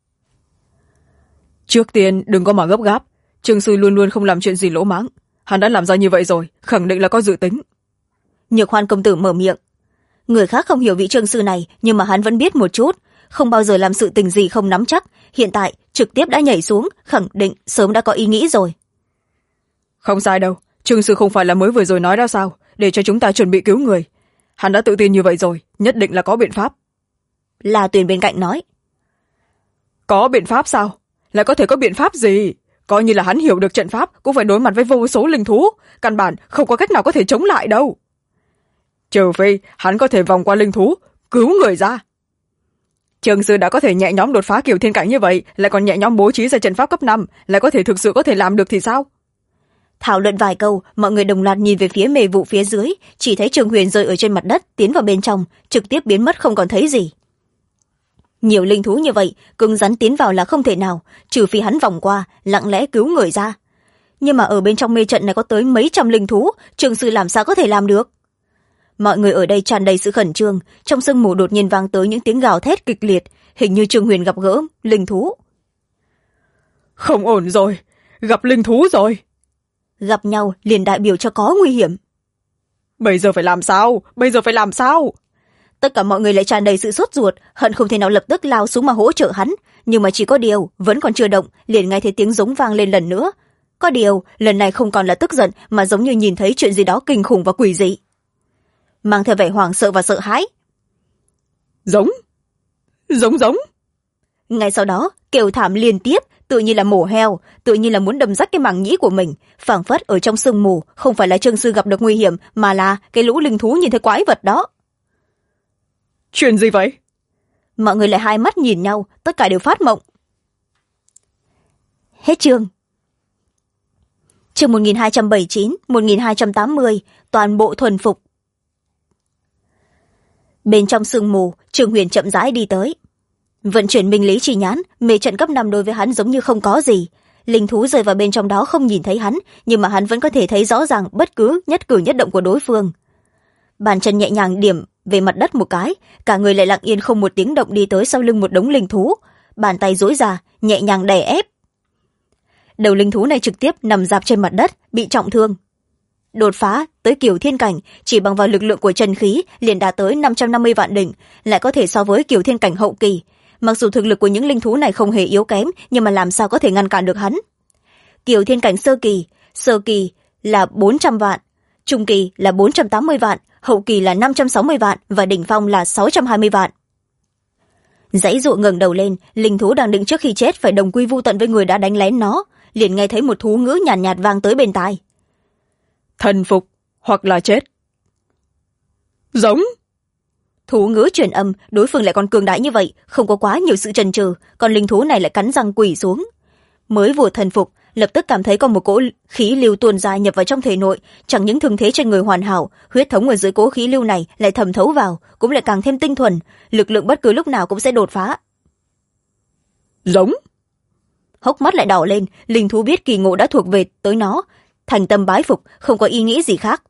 Trước tiên đừng có mà gấp gáp, Trương sư luôn luôn không làm chuyện gì lỗ mãng. Hắn đã làm ra như vậy rồi, khẳng định là có dự tính. Nhược Hoan công tử mở miệng. Người khác không hiểu vị Trương sư này, nhưng mà hắn vẫn biết một chút. Không bao giờ làm sự tình gì không nắm chắc, hiện tại trực tiếp đã nhảy xuống, khẳng định sớm đã có ý nghĩ rồi. Không sai đâu, Trương sư không phải là mới vừa rồi nói đó sao, để cho chúng ta chuẩn bị cứu người. Hắn đã tự tin như vậy rồi, nhất định là có biện pháp. La Tuyền bên cạnh nói. Có biện pháp sao? Lại có thể có biện pháp gì? Coi như là hắn hiểu được trận pháp cũng phải đối mặt với vô số linh thú, căn bản không có cách nào có thể chống lại đâu. Trừ phi hắn có thể vòng qua linh thú, cứu người ra. Trường sư đã có thể nhẹ nhõm đột phá Kiều Thiên cảnh như vậy, lại còn nhẹ nhõm bố trí ra trận pháp cấp 5, lại có thể thực sự có thể làm được thì sao? Thảo luận vài câu, mọi người đồng loạt nhìn về phía mê vụ phía dưới, chỉ thấy Trường Huyền rơi ở trên mặt đất, tiến vào bên trong, trực tiếp biến mất không còn thấy gì. Nhiều linh thú như vậy, cứng rắn tiến vào là không thể nào, trừ phi hắn vòng qua, lặng lẽ cứu người ra. Nhưng mà ở bên trong mê trận này có tới mấy trăm linh thú, Trường sư làm sao có thể làm được? Mọi người ở đây tràn đầy sự khẩn trương, trong sương mù đột nhiên vang tới những tiếng gào thét kịch liệt, hình như Trường Huyền gặp gỡ linh thú. Không ổn rồi, gặp linh thú rồi. Gặp nhau liền đại biểu cho có nguy hiểm. Bây giờ phải làm sao? Tất cả mọi người lại tràn đầy sự sốt ruột, hận không thể nào lập tức lao xuống mà hỗ trợ hắn, nhưng mà chỉ có điều vẫn còn chưa động, liền nghe thấy tiếng giống vang lên lần nữa. Có điều lần này không còn là tức giận, mà giống như nhìn thấy chuyện gì đó kinh khủng và quỷ dị, mang theo vẻ hoảng sợ và sợ hãi. Giống. Ngay sau đó kêu thảm liên tiếp, tự nhiên là mổ heo, tự nhiên là muốn đâm rách cái màng nhĩ của mình, phảng phất ở trong sương mù không phải là Trương sư gặp được nguy hiểm, mà là cái lũ linh thú nhìn thấy quái vật đó. Chuyện gì vậy? Mọi người lại hai mắt nhìn nhau, tất cả đều phát mộng. Hết chương. Chương 1279, 1280, toàn bộ thuần phục. Bên trong sương mù, Trường Huyền chậm rãi đi tới. Vận chuyển minh lý chi nhãn, mê trận cấp 5 đối với hắn giống như không có gì. Linh thú rơi vào bên trong đó không nhìn thấy hắn, nhưng mà hắn vẫn có thể thấy rõ ràng bất cứ nhất cử nhất động của đối phương. Bàn chân nhẹ nhàng điểm về mặt đất một cái, cả người lại lặng yên không một tiếng động đi tới sau lưng một đống linh thú, bàn tay duỗi ra nhẹ nhàng đè ép. Đầu linh thú này trực tiếp nằm rạp trên mặt đất, bị trọng thương. Đột phá tới Kiều Thiên cảnh chỉ bằng vào lực lượng của chân khí liền đạt tới 550 vạn đỉnh, lại có thể so với Kiều Thiên cảnh hậu kỳ. Mặc dù thực lực của những linh thú này không hề yếu kém, nhưng mà làm sao có thể ngăn cản được hắn? Kiều Thiên cảnh sơ kỳ là 400 vạn, trung kỳ là 480 vạn, hậu kỳ là 560 vạn và đỉnh phong là 620 vạn. Giãy giụa ngẩng đầu lên, linh thú đang định trước khi chết phải đồng quy vu tận với người đã đánh lén nó, liền nghe thấy một thú ngữ nhàn nhạt vang tới bên tai. Thần phục hoặc là chết. Giống. Thú ngữ truyền âm, đối phương lại còn cường đại như vậy, không có quá nhiều sự chần chừ, còn linh thú này lại cắn răng quỳ xuống. Mới vừa thần phục, lập tức cảm thấy có một cỗ khí lưu tuôn ra nhập vào trong thể nội, chẳng những thương thế trên người hoàn hảo, huyết thống ở dưới cỗ khí lưu này lại thẩm thấu vào, cũng lại càng thêm tinh thuần, lực lượng bất cứ lúc nào cũng sẽ đột phá. Giống. Hốc mắt lại đỏ lên, linh thú biết kỳ ngộ đã thuộc về tới nó, thành tâm bái phục, không có ý nghĩ gì khác.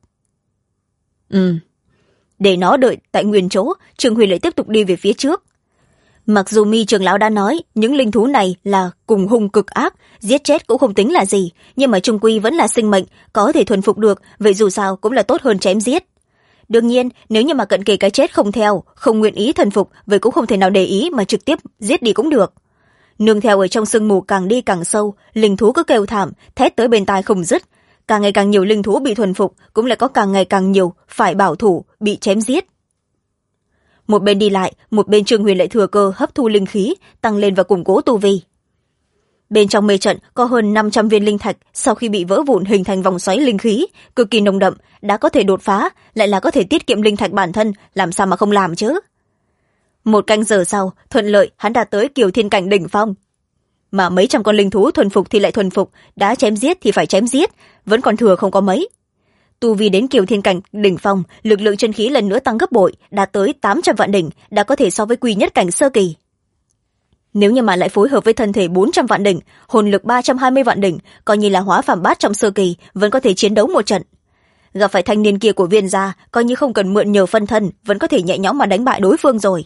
Để nó đợi tại nguyên chỗ, Trường Huyền lại tiếp tục đi về phía trước. Mặc dù Mi trưởng lão đã nói những linh thú này là cùng hung cực ác, giết chết cũng không tính là gì, nhưng mà chung quy vẫn là sinh mệnh, có thể thuần phục được, vậy dù sao cũng là tốt hơn chém giết. Đương nhiên, nếu như mà cận kề cái chết không theo, không nguyện ý thuần phục, vậy cũng không thể nào để ý mà trực tiếp giết đi cũng được. Nương theo ở trong sương mù càng đi càng sâu, linh thú cứ kêu thảm, thét tới bên tai không dứt. Càng ngày càng nhiều linh thú bị thuần phục, cũng lại có càng ngày càng nhiều phải bảo thủ, bị chém giết. Một bên đi lại, một bên Trường Huyền lại thừa cơ hấp thu linh khí, tăng lên và củng cố tu vi. Bên trong mê trận có hơn 500 viên linh thạch, sau khi bị vỡ vụn hình thành vòng xoáy linh khí, cực kỳ nồng đậm, đã có thể đột phá, lại là có thể tiết kiệm linh thạch bản thân, làm sao mà không làm chứ. 1 canh giờ sau, thuận lợi hắn đạt tới Kiều Thiên cảnh đỉnh phong. Mà mấy trăm con linh thú thuần phục thì lại thuần phục, đã chém giết thì phải chém giết, vẫn còn thừa không có mấy. Tu vi đến Kiều Thiên cảnh đỉnh phong, lực lượng chân khí lần nữa tăng gấp bội, đạt tới 800 vạn đỉnh, đã có thể so với Quy Nhất cảnh sơ kỳ. Nếu như mà lại phối hợp với thân thể 400 vạn đỉnh, hồn lực 320 vạn đỉnh, coi như là hóa phàm bát trong sơ kỳ, vẫn có thể chiến đấu một trận. Gặp phải thanh niên kia của Viên gia, coi như không cần mượn nhờ phân thân, vẫn có thể nhẹ nhõm mà đánh bại đối phương rồi.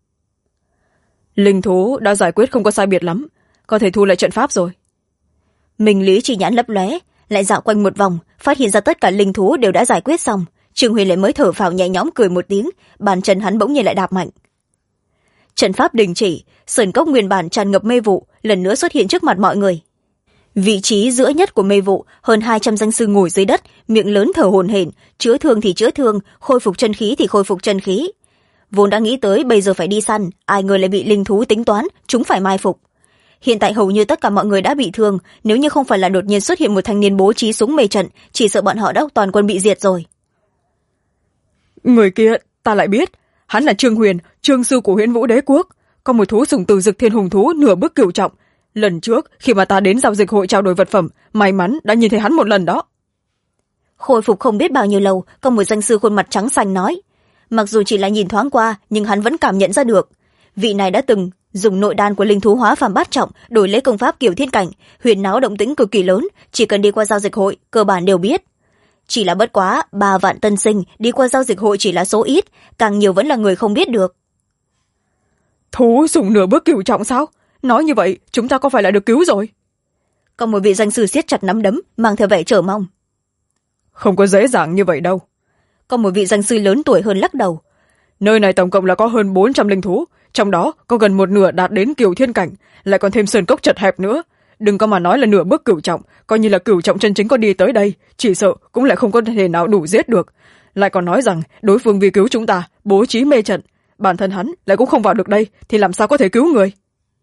Linh thú đã giải quyết không có sai biệt lắm, có thể thu lại trận pháp rồi. Minh lý chỉ nhãn lấp lóe, lại dạo quanh một vòng, phát hiện ra tất cả linh thú đều đã giải quyết xong. Trường Huyền lại mới thở phào nhẹ nhõm cười một tiếng, bàn chân hắn bỗng nhiên lại đạp mạnh. Trận pháp đình chỉ, sơn cốc nguyên bản tràn ngập mê vụ lần nữa xuất hiện trước mặt mọi người. Vị trí giữa nhất của mê vụ, hơn 200 danh sư ngồi dưới đất, miệng lớn thở hổn hển, chữa thương thì chữa thương, khôi phục chân khí thì khôi phục chân khí. Vốn đã nghĩ tới bây giờ phải đi săn, ai ngờ lại bị linh thú tính toán, chúng phải mai phục. hiện tại hầu như tất cả mọi người đã bị thương, nếu như không phải là đột nhiên xuất hiện một thanh niên bố trí súng mê trận, chỉ sợ bọn họ đã toàn quân bị diệt rồi. Người kia ta lại biết, hắn là Trương Huyền, trương sư của Huyễn Vũ Đế Quốc, có một thú sùng từ dực thiên hùng thú nửa bước cửu trọng. Lần trước khi mà ta đến giao dịch hội trao đổi vật phẩm, may mắn đã nhìn thấy hắn một lần đó. Khôi phục không biết bao nhiêu lâu, có một danh sư khuôn mặt trắng xanh nói. Mặc dù chỉ là nhìn thoáng qua, nhưng hắn vẫn cảm nhận ra được. Vị này đã từng dùng nội đan của linh thú hóa phàm bát trọng đổi lấy công pháp kiểu thiên cảnh, huyền náo động tĩnh cực kỳ lớn, chỉ cần đi qua giao dịch hội cơ bản đều biết. Chỉ là bất quá 3 vạn tân sinh đi qua giao dịch hội chỉ là số ít, càng nhiều vẫn là người không biết được. Thú sùng nửa bước cửu trọng sao? Nói như vậy chúng ta có phải là được cứu rồi? Có một vị danh sư siết chặt nắm đấm, mang theo vẻ chờ mong. Không có dễ dàng như vậy đâu. Có một vị danh sư lớn tuổi hơn lắc đầu. Nơi này tổng cộng là có hơn 400 linh thú, trong đó có gần một nửa đạt đến cửu thiên cảnh, lại còn thêm sơn cốc chật hẹp nữa. Đừng có mà nói là nửa bước cửu trọng, coi như là cửu trọng chân chính có đi tới đây, chỉ sợ cũng lại không có thể nào đủ giết được. Lại còn nói rằng đối phương vì cứu chúng ta bố trí mê trận, bản thân hắn lại cũng không vào được đây, thì làm sao có thể cứu người?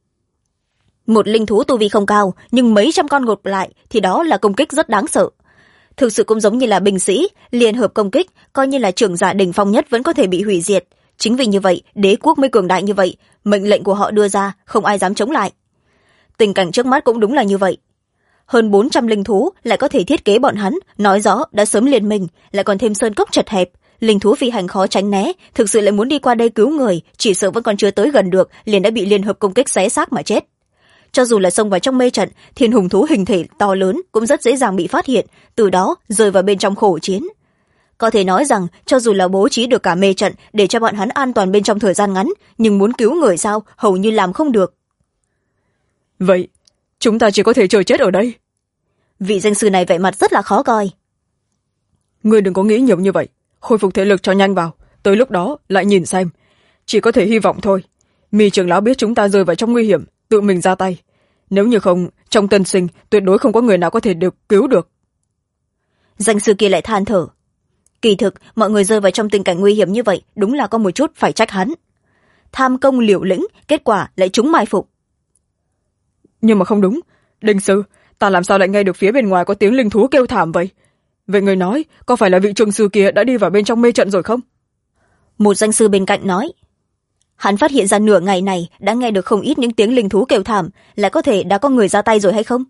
Một linh thú tu vi không cao, nhưng mấy trăm con gộp lại thì đó là công kích rất đáng sợ. Thực sự cũng giống như là binh sĩ liên hợp công kích, coi như là trưởng giả đỉnh phong nhất vẫn có thể bị hủy diệt. Chính vì như vậy đế quốc mới cường đại như vậy, mệnh lệnh của họ đưa ra không ai dám chống lại. Tình cảnh trước mắt cũng đúng là như vậy. Hơn 400 linh thú lại có thể thiết kế bọn hắn, nói rõ đã sớm liên minh, lại còn thêm sơn cốc chật hẹp, linh thú phi hành khó tránh né, thực sự lại muốn đi qua đây cứu người, chỉ sợ vẫn còn chưa tới gần được liền đã bị liên hợp công kích xé xác mà chết. Cho dù là xông vào trong mê trận, thiên hùng thú hình thể to lớn cũng rất dễ dàng bị phát hiện, từ đó rơi vào bên trong khổ chiến. Có thể nói rằng cho dù là bố trí được cả mê trận để cho bọn hắn an toàn bên trong thời gian ngắn, nhưng muốn cứu người sao hầu như làm không được. Vậy chúng ta chỉ có thể chờ chết ở đây. Vị danh sư này vẻ mặt rất là khó coi. Ngươi đừng có nghĩ nhiều như vậy, khôi phục thể lực cho nhanh vào, tới lúc đó lại nhìn xem. Chỉ có thể hy vọng thôi. Mi trưởng lão biết chúng ta rơi vào trong nguy hiểm, tự mình ra tay. Nếu như không, trong tân sinh tuyệt đối không có người nào có thể được cứu được. Danh sư kia lại than thở. Kỳ thực mọi người rơi vào trong tình cảnh nguy hiểm như vậy đúng là có một chút phải trách hắn. Tham công liều lĩnh, kết quả lại trúng mai phục. Nhưng mà không đúng, Đinh sư, ta làm sao lại nghe được phía bên ngoài có tiếng linh thú kêu thảm vậy? Vậy người nói có phải là vị trương sư kia đã đi vào bên trong mê trận rồi không? Một danh sư bên cạnh nói. Hắn phát hiện ra nửa ngày này đã nghe được không ít những tiếng linh thú kêu thảm, lại có thể đã có người ra tay rồi hay không?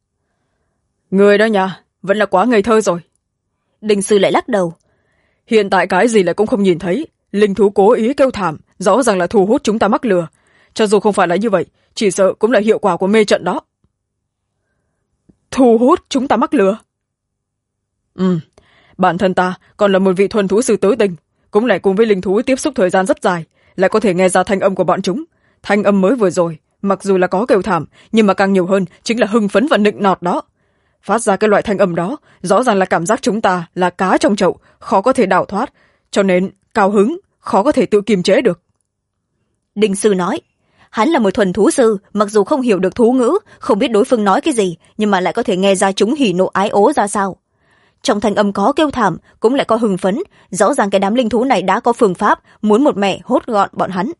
Người đó nha, vẫn là quá ngây thơ rồi. Đinh sư lại lắc đầu. Hiện tại cái gì lại cũng không nhìn thấy, linh thú cố ý kêu thảm, rõ ràng là thu hút chúng ta mắc lừa. Cho dù không phải là như vậy, chỉ sợ cũng là hiệu quả của mê trận đó. Thu hút chúng ta mắc lừa? Bản thân ta còn là một vị thuần thú sư tứ tinh, cũng lại cùng với linh thú tiếp xúc thời gian rất dài, lại có thể nghe ra thanh âm của bọn chúng. Thanh âm mới vừa rồi, mặc dù là có kêu thảm, nhưng mà càng nhiều hơn chính là hưng phấn và nịnh nọt đó. Phát ra cái loại thanh âm đó, rõ ràng là cảm giác chúng ta là cá trong chậu, khó có thể đào thoát, cho nên cao hứng, khó có thể tự kiềm chế được. Đinh sư nói, hắn là một thuần thú sư, mặc dù không hiểu được thú ngữ, không biết đối phương nói cái gì, nhưng mà lại có thể nghe ra chúng hỉ nộ ái ố ra sao. Trong thanh âm có kêu thảm, cũng lại có hưng phấn, rõ ràng cái đám linh thú này đã có phương pháp, muốn một mẻ hốt gọn bọn hắn.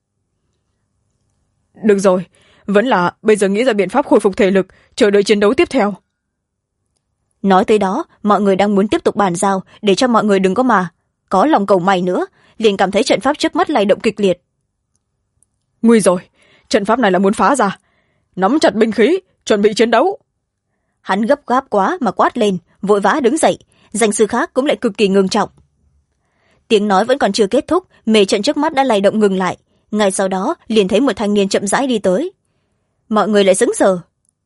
Được rồi, vẫn là bây giờ nghĩ ra biện pháp khôi phục thể lực, chờ đợi chiến đấu tiếp theo. Nói tới đó, mọi người đang muốn tiếp tục bàn giao, để cho mọi người đừng có mà có lòng cầu may nữa, liền cảm thấy trận pháp trước mắt lay động kịch liệt. Nguy rồi, trận pháp này là muốn phá ra. Nắm chặt binh khí, chuẩn bị chiến đấu. Hắn gấp gáp quá mà quát lên, vội vã đứng dậy, danh sư khác cũng lại cực kỳ ngưng trọng. Tiếng nói vẫn còn chưa kết thúc, mê trận trước mắt đã lay động ngừng lại, ngay sau đó liền thấy một thanh niên chậm rãi đi tới. Mọi người lại sững sờ.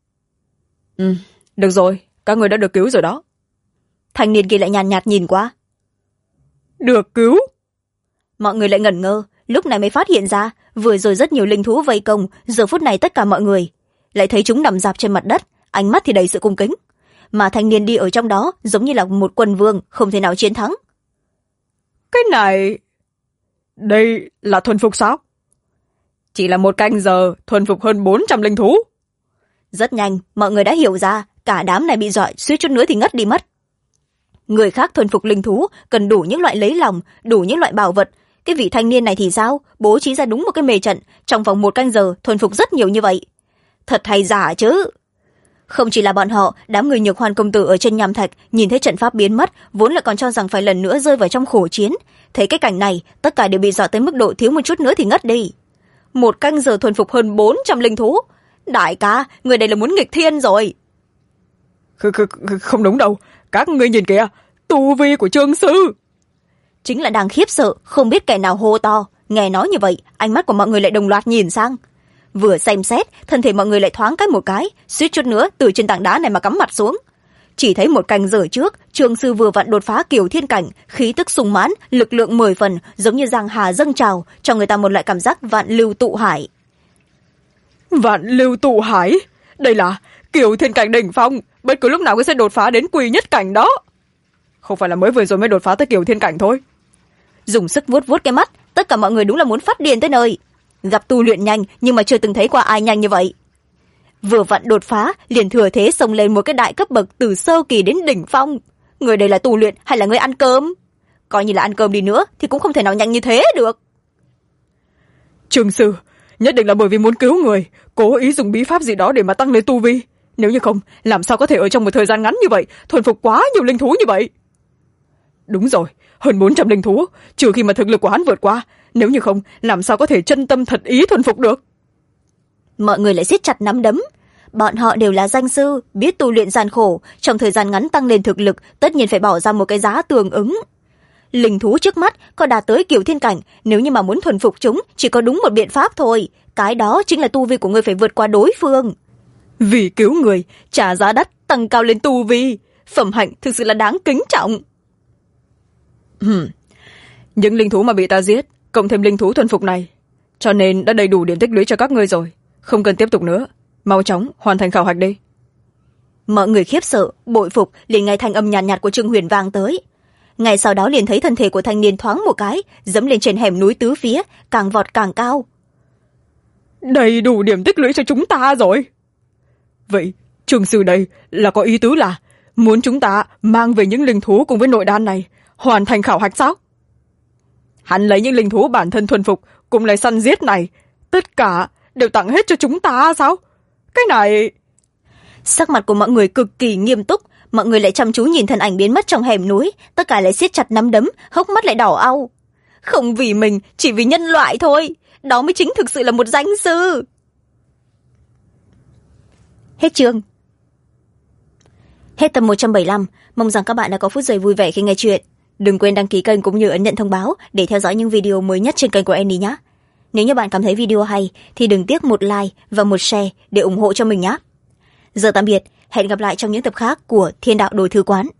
Được rồi, các người đã được cứu rồi đó. Thanh niên kia lại nhàn nhạt nhìn qua. Được cứu? Mọi người lại ngẩn ngơ, lúc này mới phát hiện ra vừa rồi rất nhiều linh thú vây công, giờ phút này tất cả mọi người lại thấy chúng nằm rạp trên mặt đất, ánh mắt thì đầy sự cung kính, mà thanh niên đi ở trong đó giống như là một quân vương không thể nào chiến thắng. Cái này, đây là thuần phục sao? Chỉ là một canh giờ thuần phục hơn 400 linh thú. Rất nhanh mọi người đã hiểu ra, cả đám này bị dọa suýt chút nữa thì ngất đi mất. Người khác thuần phục linh thú cần đủ những loại lấy lòng, đủ những loại bảo vật, cái vị thanh niên này thì sao, bố trí ra đúng một cái mê trận, trong vòng 1 canh giờ thuần phục rất nhiều như vậy. thật hay giả chứ. Không chỉ là bọn họ, đám người Nhược Hoan công tử ở trên nham thạch nhìn thấy trận pháp biến mất, vốn là còn cho rằng phải lần nữa rơi vào trong khổ chiến. Thấy cái cảnh này, tất cả đều bị dọa tới mức độ thiếu một chút nữa thì ngất đi. 1 canh giờ thuần phục hơn 400 linh thú. Đại ca, người đây là muốn nghịch thiên rồi. Không đúng đâu, các ngươi nhìn kìa, tu vi của Trương sư. Chính là đang khiếp sợ, không biết kẻ nào hô to. Nghe nói như vậy, ánh mắt của mọi người lại đồng loạt nhìn sang. Vừa xem xét, thân thể mọi người lại thoáng cái một cái, suýt chút nữa từ trên tảng đá này mà cắm mặt xuống. Chỉ thấy 1 canh giờ trước, Trương sư vừa vặn đột phá Kiều Thiên cảnh, khí tức sung mãn, lực lượng 10 phần, giống như giang hà dâng trào, cho người ta một loại cảm giác vạn lưu tụ hải. Vạn lưu tụ hải? Đây là Kiều Thiên cảnh đỉnh phong, bất cứ lúc nào cũng sẽ đột phá đến Quy Nhất cảnh đó. Không phải là mới vừa rồi mới đột phá tới Kiều Thiên cảnh thôi. Dùng sức vuốt vuốt cái mắt, tất cả mọi người đúng là muốn phát điên tới nơi. Gặp tu luyện nhanh nhưng mà chưa từng thấy qua ai nhanh như vậy. Vừa vặn đột phá, liền thừa thế xông lên một cái đại cấp bậc từ sơ kỳ đến đỉnh phong. Người đây là tu luyện hay là người ăn cơm? Coi như là ăn cơm đi nữa thì cũng không thể nào nhanh như thế được. Trương sư, nhất định là bởi vì muốn cứu người, cố ý dùng bí pháp gì đó để mà tăng lên tu vi. Nếu như không, làm sao có thể ở trong một thời gian ngắn như vậy thuần phục quá nhiều linh thú như vậy? Đúng rồi, hơn 400 linh thú, trừ khi mà thực lực của hắn vượt qua, nếu như không, làm sao có thể chân tâm thật ý thuần phục được? Mọi người lại siết chặt nắm đấm. Bọn họ đều là danh sư, biết tu luyện gian khổ, trong thời gian ngắn tăng lên thực lực, tất nhiên phải bỏ ra một cái giá tương ứng. Linh thú trước mắt có đạt tới Kiều Thiên cảnh, nếu như mà muốn thuần phục chúng, chỉ có đúng một biện pháp thôi. Cái đó chính là tu vi của người phải vượt qua đối phương. Vì cứu người, trả giá đắt, tăng cao lên tu vi. Phẩm hạnh thực sự là đáng kính trọng. Những linh thú mà bị ta giết, cộng thêm linh thú thuần phục này, cho nên đã đầy đủ điểm tích lũy cho các ngươi rồi. Không cần tiếp tục nữa, mau chóng hoàn thành khảo hạch đi. Mọi người khiếp sợ, bội phục, liền nghe thanh âm nhàn nhạt của Trương Huyền vang tới. Ngay sau đó liền thấy thân thể của thanh niên thoáng một cái, dẫm lên trên hẻm núi tứ phía, càng vọt càng cao. Đầy đủ điểm tích lũy cho chúng ta rồi. Vậy Trương sư đây là có ý tứ là muốn chúng ta mang về những linh thú cùng với nội đan này, hoàn thành khảo hạch sao? Hắn lấy những linh thú bản thân thuần phục cùng lại săn giết này, tất cả đều tặng hết cho chúng ta sao? Cái này... Sắc mặt của mọi người cực kỳ nghiêm túc, mọi người lại chăm chú nhìn thân ảnh biến mất trong hẻm núi, tất cả lại siết chặt nắm đấm, hốc mắt lại đỏ au. Không vì mình, chỉ vì nhân loại thôi, đó mới chính thực sự là một danh sư. Hết chương. Hết tập 175, mong rằng các bạn đã có phút giây vui vẻ khi nghe chuyện. Đừng quên đăng ký kênh cũng như ấn nhận thông báo để theo dõi những video mới nhất trên kênh của Annie nhé. Nếu như bạn cảm thấy video hay thì đừng tiếc một like và một share để ủng hộ cho mình nhé. Giờ tạm biệt, hẹn gặp lại trong những tập khác của Thiên Đạo Đồ Thư Quán.